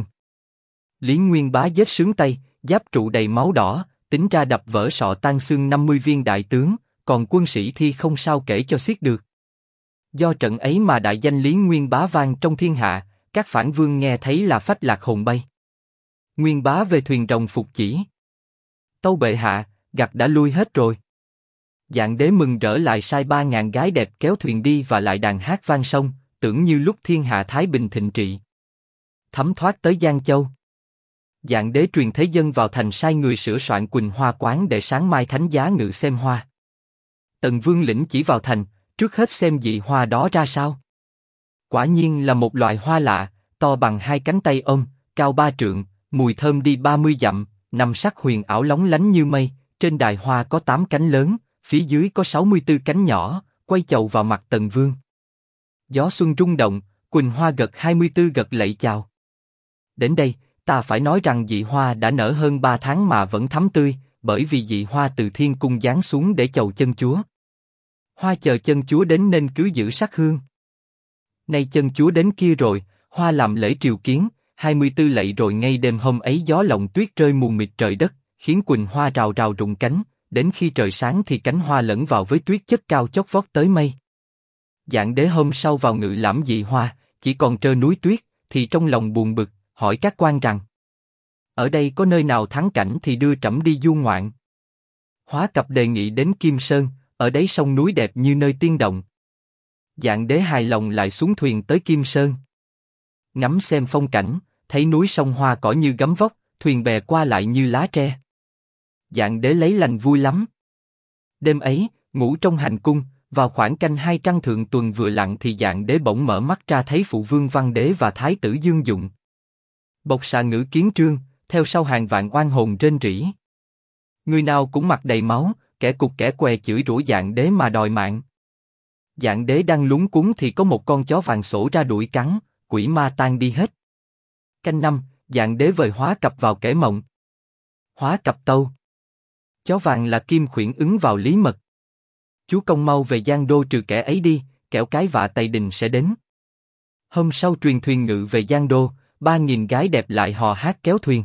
Lý Nguyên Bá giết sướng tay, giáp trụ đầy máu đỏ, tính ra đập vỡ sọ tan xương 50 viên đại tướng, còn quân sĩ thì không sao kể cho xiết được. Do trận ấy mà đại danh Lý Nguyên Bá vang trong thiên hạ, các phản vương nghe thấy là phách lạc hồn bay. Nguyên Bá về thuyền rồng phục chỉ. Tâu bệ hạ, giặc đã lui hết rồi. Dạng Đế mừng rỡ lại sai 3.000 gái đẹp kéo thuyền đi và lại đàn hát vang sông, tưởng như lúc thiên hạ thái bình thịnh trị. Thấm thoát tới Giang Châu. Dạng Đế truyền thế dân vào thành, sai người sửa soạn Quỳnh Hoa quán để sáng mai thánh giá ngự xem hoa. Tần Vương lĩnh chỉ vào thành, trước hết xem dị hoa đó ra sao. Quả nhiên là một loài hoa lạ, to bằng 2 cánh tay ôm, cao 3 trượng, mùi thơm đi 30 dặm, năm sắc huyền ảo lóng lánh như mây. Trên đài hoa có 8 cánh lớn, phía dưới có 64 cánh nhỏ, quay chầu vào mặt Tần Vương. Gió xuân rung động, Quỳnh Hoa gật 24 gật lạy chào. Đến đây, ta phải nói rằng dị hoa đã nở hơn 3 tháng mà vẫn thắm tươi, bởi vì dị hoa từ thiên cung giáng xuống để chầu chân chúa. Hoa chờ chân chúa đến nên cứ giữ sắc hương. Nay chân chúa đến kia rồi, hoa làm lễ triều kiến, 24 lạy rồi ngay đêm hôm ấy gió lộng tuyết rơi mù mịt trời đất, khiến Quỳnh Hoa rào rào rụng cánh, đến khi trời sáng thì cánh hoa lẫn vào với tuyết chất cao chót vót tới mây. Dạng Đế hôm sau vào ngự lãm dị hoa, chỉ còn trơ núi tuyết, thì trong lòng buồn bực, hỏi các quan rằng: ở đây có nơi nào thắng cảnh thì đưa trẫm đi du ngoạn. Hóa Cập đề nghị đến Kim Sơn, ở đấy sông núi đẹp như nơi tiên động. Dạng Đế hài lòng lại xuống thuyền tới Kim Sơn. Ngắm xem phong cảnh, thấy núi sông hoa cỏ như gấm vóc, thuyền bè qua lại như lá tre. Dạng Đế lấy lành vui lắm. Đêm ấy, ngủ trong hành cung, vào khoảng canh 2 trăng thượng tuần vừa lặn thì Dạng Đế bỗng mở mắt ra thấy phụ vương Văn Đế và thái tử Dương Dụng. Bộc xạ ngữ kiến trương, theo sau hàng vạn oan hồn rên rỉ. Người nào cũng mặt đầy máu, kẻ cục kẻ què chửi rủa Dạng Đế mà đòi mạng. Dạng Đế đang lúng cuống thì có một con chó vàng sổ ra đuổi cắn, quỷ ma tan đi hết. Canh 5, Dạng Đế vời Hóa Cập vào kể mộng. Hóa Cập tâu: chó vàng là Kim Khuyển ứng vào Lý Mật. Chúa công mau về Giang Đô trừ kẻ ấy đi, kẻo cái vạ Tây Đình sẽ đến. Hôm sau truyền thuyền ngự về Giang Đô, 3.000 gái đẹp lại hò hát kéo thuyền.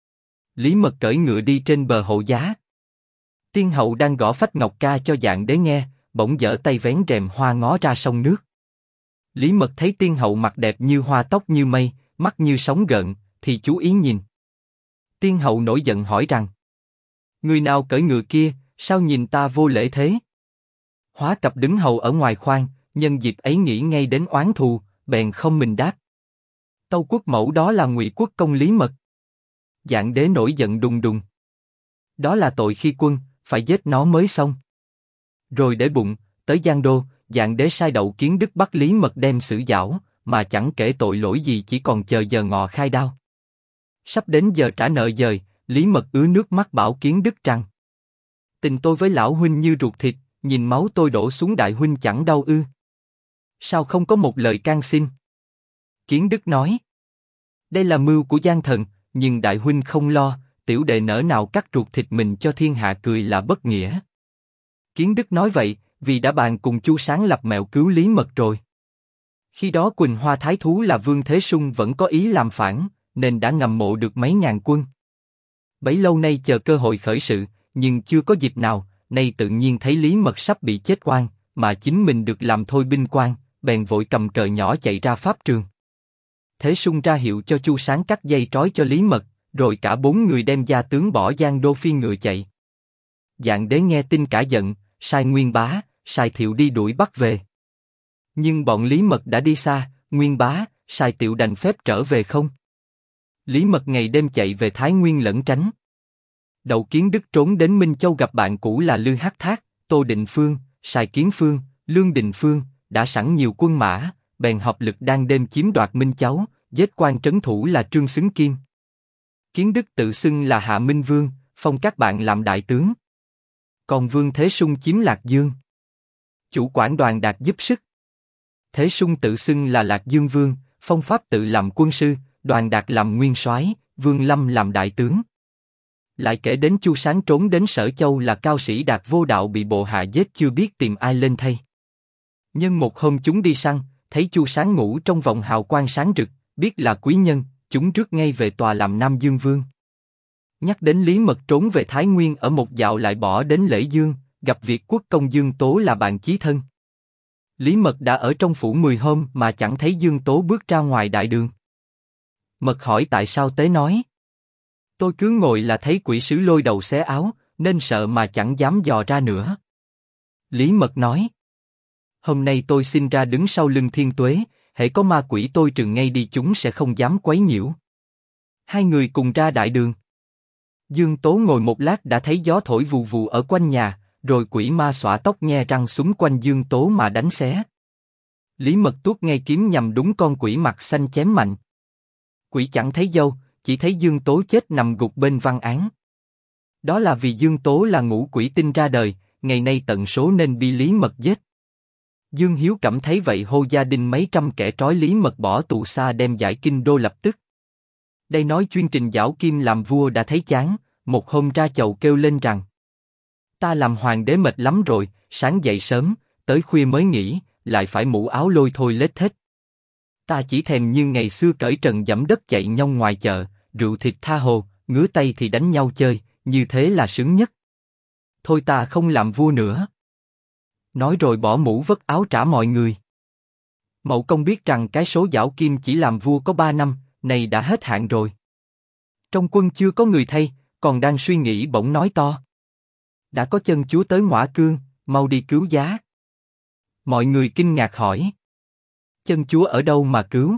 Lý Mật cởi ngựa đi trên bờ Hộ Giá. Tiên hậu đang gõ phách ngọc ca cho Dạng Đế nghe, bỗng giở tay vén rèm hoa ngó ra sông nước. Lý Mật thấy tiên hậu mặt đẹp như hoa, tóc như mây, mắt như sóng gợn, thì chú ý nhìn. Tiên hậu nổi giận hỏi rằng: người nào cởi ngựa kia, sao nhìn ta vô lễ thế? Hóa Cập đứng hầu ở ngoài khoang, nhân dịp ấy nghĩ ngay đến oán thù, bèn không mình đáp: tâu quốc mẫu đó là Ngụy Quốc công Lý Mật. Dạng Đế nổi giận đùng đùng: đó là tội khi quân, phải giết nó mới xong. Rồi để bụng, tới Giang Đô, Dạng Đế sai Đậu Kiến Đức bắt Lý Mật đem xử giảo, mà chẳng kể tội lỗi gì, chỉ còn chờ giờ ngọ khai đao. Sắp đến giờ trả nợ dời, Lý Mật ứa nước mắt bảo Kiến Đức rằng: tình tôi với lão huynh như ruột thịt, nhìn máu tôi đổ xuống đại huynh chẳng đau ư? Sao không có một lời can xin? Kiến Đức nói: đây là mưu của gian thần, nhưng đại huynh không lo, tiểu đệ nỡ nào cắt ruột thịt mình cho thiên hạ cười là bất nghĩa. Kiến Đức nói vậy, vì đã bàn cùng Chu Sáng lập mẹo cứu Lý Mật rồi. Khi đó Quỳnh Hoa Thái Thú là Vương Thế Sung vẫn có ý làm phản, nên đã ngầm mộ được mấy ngàn quân. Bấy lâu nay chờ cơ hội khởi sự, nhưng chưa có dịp nào, nay tự nhiên thấy Lý Mật sắp bị chết oan, mà chính mình được làm thôi binh quan, bèn vội cầm cờ nhỏ chạy ra pháp trường. Thế Sung ra hiệu cho Chu Sáng cắt dây trói cho Lý Mật, rồi cả 4 người đem gia tướng bỏ Giang Đô phi ngựa chạy. Dạng Đế nghe tin cả giận, sai Nguyên Bá, sai Thiệu đi đuổi bắt về. Nhưng bọn Lý Mật đã đi xa, Nguyên Bá, sai Tiệu đành phép trở về không. Lý Mật ngày đêm chạy về Thái Nguyên lẩn tránh. Đậu Kiến Đức trốn đến Minh Châu gặp bạn cũ là Lư Hắc Thác, Tô Định Phương, Sài Kiến Phương, Lương Đình Phương, đã sẵn nhiều quân mã, bèn hợp lực đang đêm chiếm đoạt Minh Châu, giết quan trấn thủ là Trương Xứng Kim. Kiến Đức tự xưng là Hạ Minh Vương, phong các bạn làm đại tướng. Còn Vương Thế Sung chiếm Lạc Dương. Chủ quản Đoàn Đạt giúp sức. Thế Sung tự xưng là Lạc Dương Vương, phong Pháp tự làm quân sư, Đoàn Đạt làm nguyên soái, Vương Lâm làm đại tướng. Lại kể đến Chu Sáng trốn đến Sở Châu là cao sĩ Đạt vô đạo bị bộ hạ giết chưa biết tìm ai lên thay. Nhưng một hôm chúng đi săn, thấy Chu Sáng ngủ trong vòng hào quang sáng rực, biết là quý nhân, chúng rước ngay về tòa làm Nam Dương Vương. Nhắc đến Lý Mật trốn về Thái Nguyên ở một dạo lại bỏ đến Lễ Dương, gặp Việt quốc công Dương Tố là bạn chí thân. Lý Mật đã ở trong phủ 10 hôm mà chẳng thấy Dương Tố bước ra ngoài đại đường. Mật hỏi tại sao Tế nói. Tôi cứ ngồi là thấy quỷ sứ lôi đầu xé áo, nên sợ mà chẳng dám dò ra nữa. Lý Mật nói. Hôm nay tôi xin ra đứng sau lưng Thiên Tuế, hễ có ma quỷ tôi trừng ngay đi chúng sẽ không dám quấy nhiễu. Hai người cùng ra đại đường. Dương Tố ngồi một lát đã thấy gió thổi vù vù ở quanh nhà, rồi quỷ ma xõa tóc nhe răng xúng quanh Dương Tố mà đánh xé. Lý Mật tuốt ngay kiếm nhằm đúng con quỷ mặt xanh chém mạnh. Quỷ chẳng thấy dâu, chỉ thấy Dương Tố chết nằm gục bên văn án. Đó là vì Dương Tố là ngũ quỷ tinh ra đời, ngày nay tận số nên bị Lý Mật giết. Dương Hiếu cảm thấy vậy hô gia đình mấy trăm kẻ trói Lý Mật bỏ tù xa đem giải kinh đô lập tức. Đây nói chuyên trình Giảo Kim làm vua đã thấy chán, một hôm ra chầu kêu lên rằng: ta làm hoàng đế mệt lắm rồi, sáng dậy sớm, tới khuya mới nghỉ, lại phải mũ áo lôi thôi lết thết. Ta chỉ thèm như ngày xưa cởi trần dẫm đất chạy nhông ngoài chợ, rượu thịt tha hồ, ngứa tay thì đánh nhau chơi, như thế là sướng nhất. Thôi ta không làm vua nữa. Nói rồi bỏ mũ vất áo trả mọi người. Mậu Công biết rằng cái số Giảo Kim chỉ làm vua có 3 năm, này đã hết hạn rồi. Trong quân chưa có người thay, còn đang suy nghĩ bỗng nói to: đã có chân chúa tới Ngõa Cương, mau đi cứu giá. Mọi người kinh ngạc hỏi: chân chúa ở đâu mà cứu?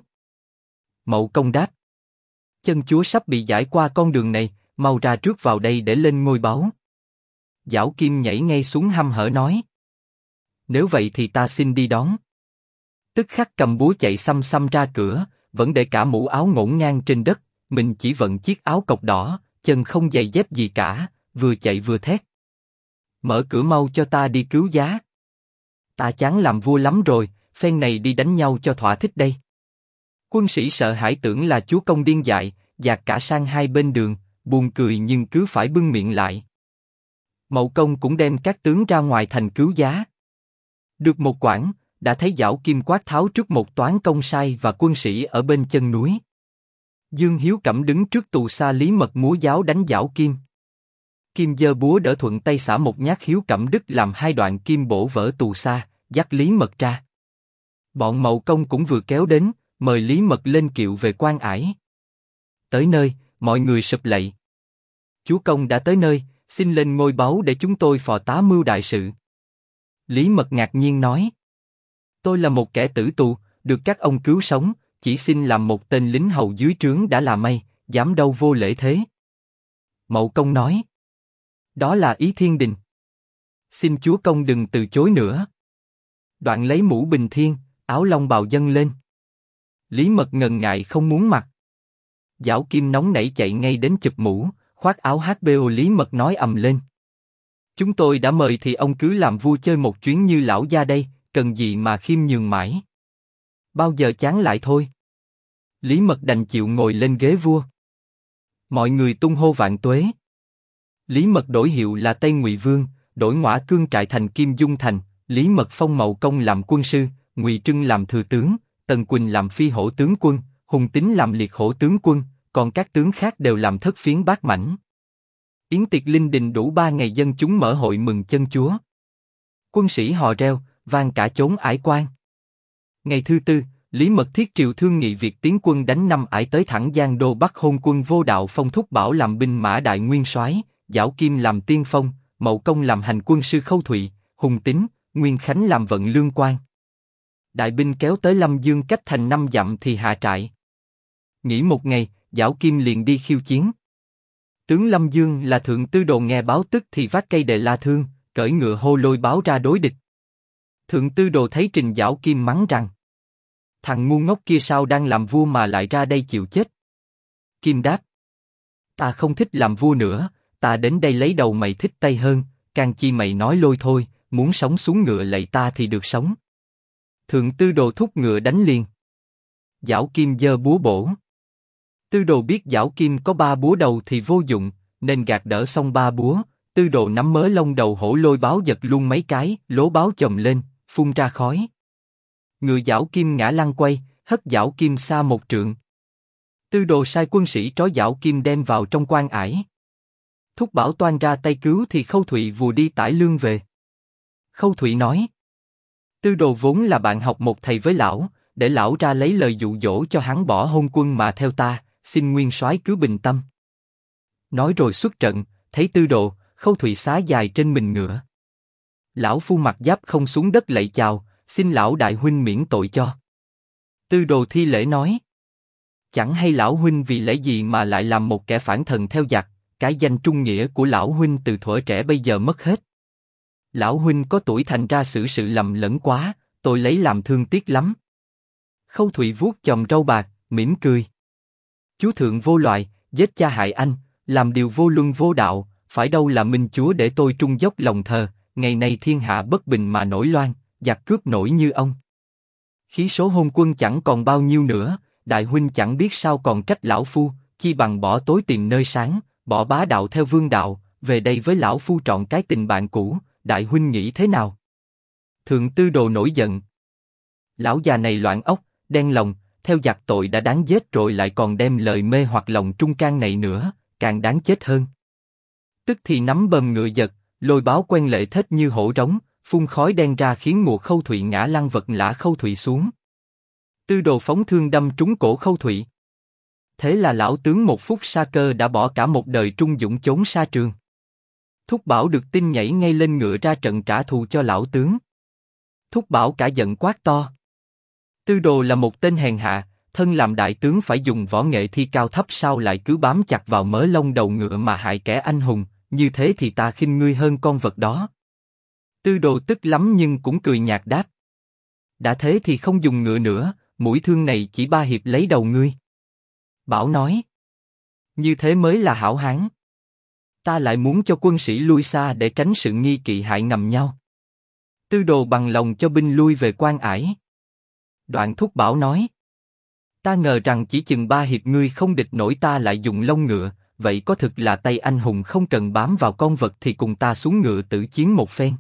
Mậu Công đáp: chân chúa sắp bị giải qua con đường này, mau ra trước vào đây để lên ngôi báu. Giảo Kim nhảy ngay xuống hăm hở nói: nếu vậy thì ta xin đi đón. Tức khắc cầm búa chạy xăm xăm ra cửa, vẫn để cả mũ áo ngổn ngang trên đất, mình chỉ vận chiếc áo cộc đỏ, chân không giày dép gì cả, vừa chạy vừa thét: mở cửa mau cho ta đi cứu giá. Ta chán làm vua lắm rồi, phen này đi đánh nhau cho thỏa thích đây. Quân sĩ sợ hãi tưởng là chúa công điên dại, dạt cả sang hai bên đường, buồn cười nhưng cứ phải bưng miệng lại. Mậu Công cũng đem các tướng ra ngoài thành cứu giá. Được một quãng, đã thấy Giảo Kim quát tháo trước một toán công sai và quân sĩ ở bên chân núi. Dương Hiếu Cẩm đứng trước tù xa Lý Mật múa giáo đánh Giảo Kim. Kim giơ búa đỡ thuận tay xả một nhát Hiếu Cẩm đứt làm hai đoạn kim bổ vỡ tù xa, dắt Lý Mật ra. Bọn Mậu Công cũng vừa kéo đến, mời Lý Mật lên kiệu về quan ải. Tới nơi, mọi người sụp lạy. Chúa công đã tới nơi, xin lên ngôi báu để chúng tôi phò tá mưu đại sự. Lý Mật ngạc nhiên nói: tôi là một kẻ tử tù, được các ông cứu sống, chỉ xin làm một tên lính hầu dưới trướng đã là may, dám đâu vô lễ thế. Mậu Công nói: đó là ý thiên đình. Xin chúa công đừng từ chối nữa. Đoạn lấy mũ bình thiên, áo long bào dâng lên. Lý Mật ngần ngại không muốn mặc. Giảo Kim nóng nảy chạy ngay đến chụp mũ, khoác áo HBO. Lý Mật nói ầm lên: chúng tôi đã mời thì ông cứ làm vua chơi một chuyến như lão gia đây, cần gì mà khiêm nhường mãi. Bao giờ chán lại thôi. Lý Mật đành chịu ngồi lên ghế vua. Mọi người tung hô vạn tuế. Lý Mật đổi hiệu là Tây Ngụy Vương, đổi Ngõa Cương trại thành Kim Dung thành. Lý Mật phong Mậu Công làm quân sư, Ngụy Trưng làm thừa tướng, Tần Quỳnh làm phi hổ tướng quân, Hùng Tín làm liệt hổ tướng quân, còn các tướng khác đều làm thất phiến bát mãnh. Yến tiệc linh đình đủ 3 ngày, dân chúng mở hội mừng chân chúa. Quân sĩ hò reo, vang cả chốn ải quan. Ngày thứ tư, Lý Mật thiết triều thương nghị việc tiến quân đánh Năm Ải tới thẳng Giang Đô bắt hôn quân vô đạo phong Thúc Bảo làm binh mã đại nguyên soái, Giảo Kim làm tiên phong, Mậu Công làm hành quân sư Khâu Thụy, Hùng Tín, Nguyên Khánh làm vận lương quan. Đại binh kéo tới Lâm Dương cách thành 5 dặm thì hạ trại. Nghỉ một ngày, Giảo Kim liền đi khiêu chiến. Tướng Lâm Dương là Thượng Tư Đồ nghe báo tức thì vác cây đề la thương, cởi ngựa hô Lôi Báo ra đối địch. Thượng Tư Đồ thấy Trình Giảo Kim mắng rằng: thằng ngu ngốc kia sao đang làm vua mà lại ra đây chịu chết? Kim đáp: ta không thích làm vua nữa, ta đến đây lấy đầu mày thích tay hơn, can chi mày nói lôi thôi, muốn sống xuống ngựa lạy ta thì được sống. Thượng Tư Đồ thúc ngựa đánh liền. Giảo Kim giơ búa bổ. Tư Đồ biết Giảo Kim có 3 búa đầu thì vô dụng, nên gạt đỡ xong 3 búa. Tư Đồ nắm mớ lông đầu hổ Lôi Báo giật luôn mấy cái, lố báo chồng lên, phun ra khói. Ngựa Giảo Kim ngã lăn quay, hất Giảo Kim xa 1 trượng. Tư Đồ sai quân sĩ trói Giảo Kim đem vào trong quan ải. Thúc Bảo toan ra tay cứu thì Khâu Thụy vù đi tải lương về. Khâu Thụy nói: Tư Đồ vốn là bạn học một thầy với lão, để lão ra lấy lời dụ dỗ cho hắn bỏ hôn quân mà theo ta, xin nguyên soái cứ bình tâm. Nói rồi xuất trận, thấy Tư Đồ, Khâu Thụy xá dài trên mình ngựa. Lão phu mặt giáp không xuống đất lạy chào, xin lão đại huynh miễn tội cho. Tư Đồ thi lễ nói: chẳng hay lão huynh vì lẽ gì mà lại làm một kẻ phản thần theo giặc, cái danh trung nghĩa của lão huynh từ thuở trẻ bây giờ mất hết. Lão huynh có tuổi thành ra xử sự lầm lẫn quá, tôi lấy làm thương tiếc lắm. Khâu Thụy vuốt chòm râu bạc, mỉm cười. Chúa thượng vô loài, giết cha hại anh, làm điều vô luân vô đạo, phải đâu là minh chúa để tôi trung dốc lòng thờ. Ngày nay thiên hạ bất bình mà nổi loan, giặc cướp nổi như ông. Khí số hôn quân chẳng còn bao nhiêu nữa, đại huynh chẳng biết sao còn trách lão phu, chi bằng bỏ tối tìm nơi sáng, bỏ bá đạo theo vương đạo, về đây với lão phu trọn cái tình bạn cũ. Đại huynh nghĩ thế nào? Thượng Tư Đồ nổi giận. Lão già này loạn óc, đen lòng, theo giặc tội đã đáng giết rồi lại còn đem lời mê hoặc lòng trung can này nữa, càng đáng chết hơn. Tức thì nắm bờm ngựa giật, Lôi Báo quen lệ thết như hổ trống, phun khói đen ra khiến mùa Khâu Thụy ngã lăn vật lả Khâu Thụy xuống. Tư Đồ phóng thương đâm trúng cổ Khâu Thụy. Thế là lão tướng một phút sa cơ đã bỏ cả một đời trung dũng trốn xa trường. Thúc Bảo được tin nhảy ngay lên ngựa ra trận trả thù cho lão tướng. Thúc Bảo cả giận quát to: Tư Đồ là một tên hèn hạ, thân làm đại tướng phải dùng võ nghệ thi cao thấp sao lại cứ bám chặt vào mớ lông đầu ngựa mà hại kẻ anh hùng, như thế thì ta khinh ngươi hơn con vật đó. Tư Đồ tức lắm nhưng cũng cười nhạt đáp: đã thế thì không dùng ngựa nữa, mũi thương này chỉ 3 hiệp lấy đầu ngươi. Bảo nói: như thế mới là hảo hán. Ta lại muốn cho quân sĩ lui xa để tránh sự nghi kỵ hại ngầm nhau. Tư Đồ bằng lòng cho binh lui về quan ải. Đoạn Thúc Bảo nói: ta ngờ rằng chỉ chừng 3 hiệp ngươi không địch nổi ta lại dùng lông ngựa, vậy có thực là tay anh hùng không cần bám vào con vật thì cùng ta xuống ngựa tử chiến một phen.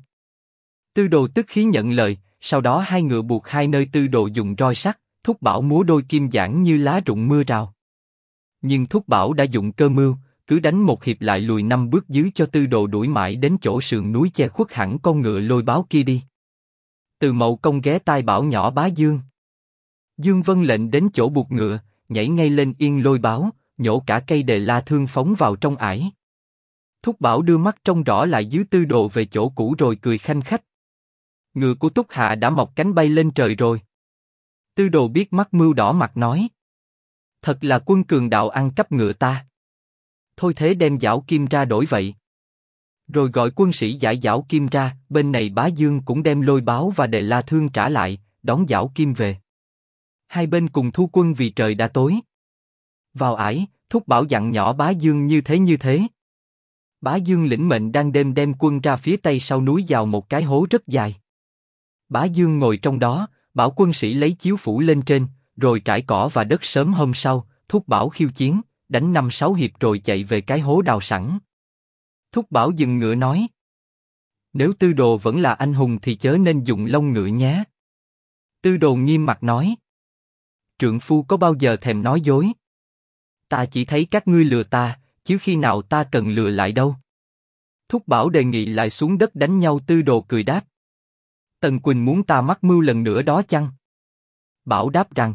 Tư Đồ tức khí nhận lời, sau đó hai ngựa buộc hai nơi. Tư Đồ dùng roi sắt, Thúc Bảo múa đôi kim giảng như lá rụng mưa rào. Nhưng Thúc Bảo đã dụng cơ mưu, cứ đánh một hiệp lại lùi 5 bước dưới cho Tư Đồ đuổi mãi đến chỗ sườn núi che khuất hẳn con ngựa Lôi Báo kia đi. Từ Mậu Công ghé tai bảo nhỏ bá Dương. Dương vâng lệnh đến chỗ buộc ngựa, nhảy ngay lên yên Lôi Báo, nhổ cả cây đề la thương phóng vào trong ải. Thúc Bảo đưa mắt trông rõ lại dưới Tư Đồ về chỗ cũ rồi cười khanh khách. Ngựa của Túc Hạ đã mọc cánh bay lên trời rồi. Tư Đồ biết mắc mưu đỏ mặt nói: thật là quân cường đạo ăn cắp ngựa ta. Thôi thế đem Giảo Kim ra đổi vậy. Rồi gọi quân sĩ giải Giảo Kim ra, bên này bá Dương cũng đem Lôi Báo và đề la thương trả lại, đón Giảo Kim về. Hai bên cùng thu quân vì trời đã tối. Vào ải, Thúc Bảo dặn nhỏ bá Dương như thế. Bá Dương lĩnh mệnh đang đêm đem quân ra phía tây sau núi vào một cái hố rất dài. Bá Dương ngồi trong đó, bảo quân sĩ lấy chiếu phủ lên trên, rồi trải cỏ và đất. Sớm hôm sau, Thúc Bảo khiêu chiến, đánh 5-6 hiệp rồi chạy về cái hố đào sẵn. Thúc Bảo dừng ngựa nói: nếu Tư Đồ vẫn là anh hùng thì chớ nên dùng lông ngựa nhé. Tư Đồ nghiêm mặt nói: trượng phu có bao giờ thèm nói dối. Ta chỉ thấy các ngươi lừa ta, chứ khi nào ta cần lừa lại đâu. Thúc Bảo đề nghị lại xuống đất đánh nhau. Tư Đồ cười đáp: Tần Quỳnh muốn ta mắc mưu lần nữa đó chăng? Bảo đáp rằng: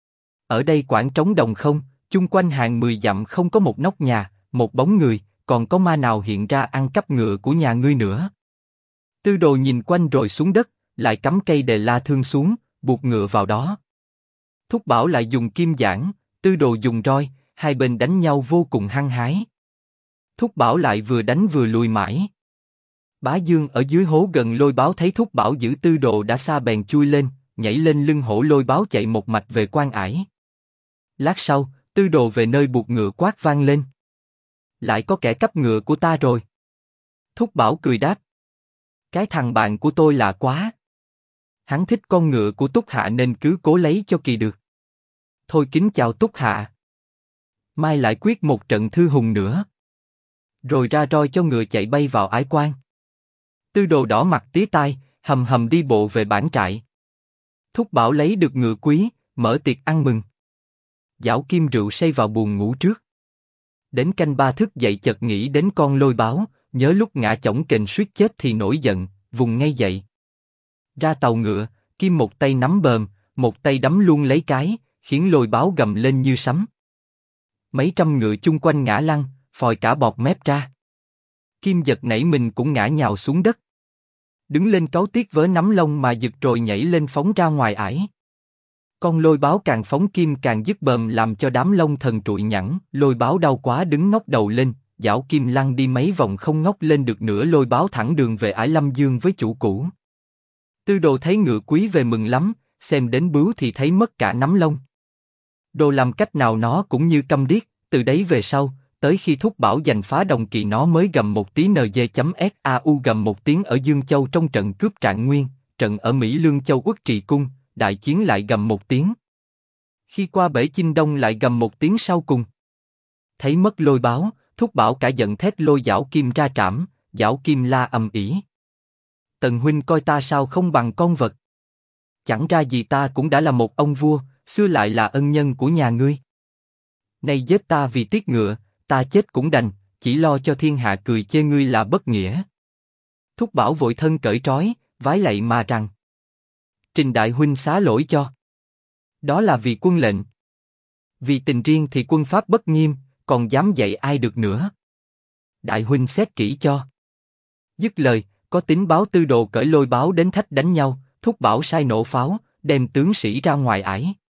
ở đây quảng trống đồng không, chung quanh hàng 10 dặm không có một nóc nhà, một bóng người, còn có ma nào hiện ra ăn cắp ngựa của nhà ngươi nữa. Tư Đồ nhìn quanh rồi xuống đất, lại cắm cây đề la thương xuống, buộc ngựa vào đó. Thúc Bảo lại dùng kim giảng, Tư Đồ dùng roi, hai bên đánh nhau vô cùng hăng hái. Thúc Bảo lại vừa đánh vừa lùi mãi. Bá Dương ở dưới hố gần Lôi Báo thấy Thúc Bảo giữ Tư Đồ đã xa bèn chui lên, nhảy lên lưng hổ Lôi Báo chạy một mạch về quan ải. Lát sau, Tư Đồ về nơi buộc ngựa quát vang lên. Lại có kẻ cắp ngựa của ta rồi. Thúc Bảo cười đáp. Cái thằng bạn của tôi lạ quá. Hắn thích con ngựa của Túc Hạ nên cứ cố lấy cho kỳ được. Thôi kính chào Túc Hạ. Mai lại quyết một trận thư hùng nữa. Rồi ra roi cho ngựa chạy bay vào ái quan. Tư Đồ đỏ mặt tía tai, hầm hầm đi bộ về bản trại. Thúc Bảo lấy được ngựa quý, mở tiệc ăn mừng. Giảo Kim rượu say vào buồng ngủ trước. Đến canh ba thức dậy chợt nghĩ đến con Lôi Báo, nhớ lúc ngã chổng kềnh suýt chết thì nổi giận, vùng ngay dậy. Ra tàu ngựa, Kim một tay nắm bờm, một tay đấm luôn lấy cái, khiến Lôi Báo gầm lên như sấm. Mấy trăm ngựa chung quanh ngã lăn, phòi cả bọt mép ra. Kim giật nảy mình cũng ngã nhào xuống đất. Đứng lên cáu tiếc vớ nắm lông mà giật rồi nhảy lên phóng ra ngoài ải. Con Lôi Báo càng phóng Kim càng dứt bờm làm cho đám lông thần trụi nhẵn. Lôi Báo đau quá đứng ngóc đầu lên, Giảo Kim lăn đi mấy vòng không ngóc lên được nữa. Lôi Báo thẳng đường về ải Lâm Dương với chủ cũ. Tư Đồ thấy ngựa quý về mừng lắm, xem đến bướu thì thấy mất cả nắm lông. Đồ làm cách nào nó cũng như câm điếc. Từ đấy về sau, tới khi Thúc Bảo giành phá Đồng Kỳ nó mới gầm một tiếng NG.SAU, gầm một tiếng ở Dương Châu trong trận cướp Trạng Nguyên, trận ở Mỹ Lương Châu Uất Trì Cung, đại chiến lại gầm một tiếng. Khi qua bể Chinh Đông lại gầm một tiếng sau cùng. Thấy mất Lôi Báo, Thúc Bảo cả giận thét lôi Giảo Kim ra trảm. Giảo Kim la ầm ĩ. Tần huynh coi ta sao không bằng con vật. Chẳng ra gì ta cũng đã là một ông vua, xưa lại là ân nhân của nhà ngươi. Nay giết ta vì tiếc ngựa, ta chết cũng đành, chỉ lo cho thiên hạ cười chê ngươi là bất nghĩa. Thúc Bảo vội thân cởi trói, vái lạy mà rằng. Trình đại huynh xá lỗi cho. Đó là vì quân lệnh. Vì tình riêng thì quân pháp bất nghiêm, còn dám dạy ai được nữa. Đại huynh xét kỹ cho. Dứt lời, có tín báo Tư Đồ cởi Lôi Báo đến thách đánh nhau. Thúc Bảo sai nổ pháo, đem tướng sĩ ra ngoài ải.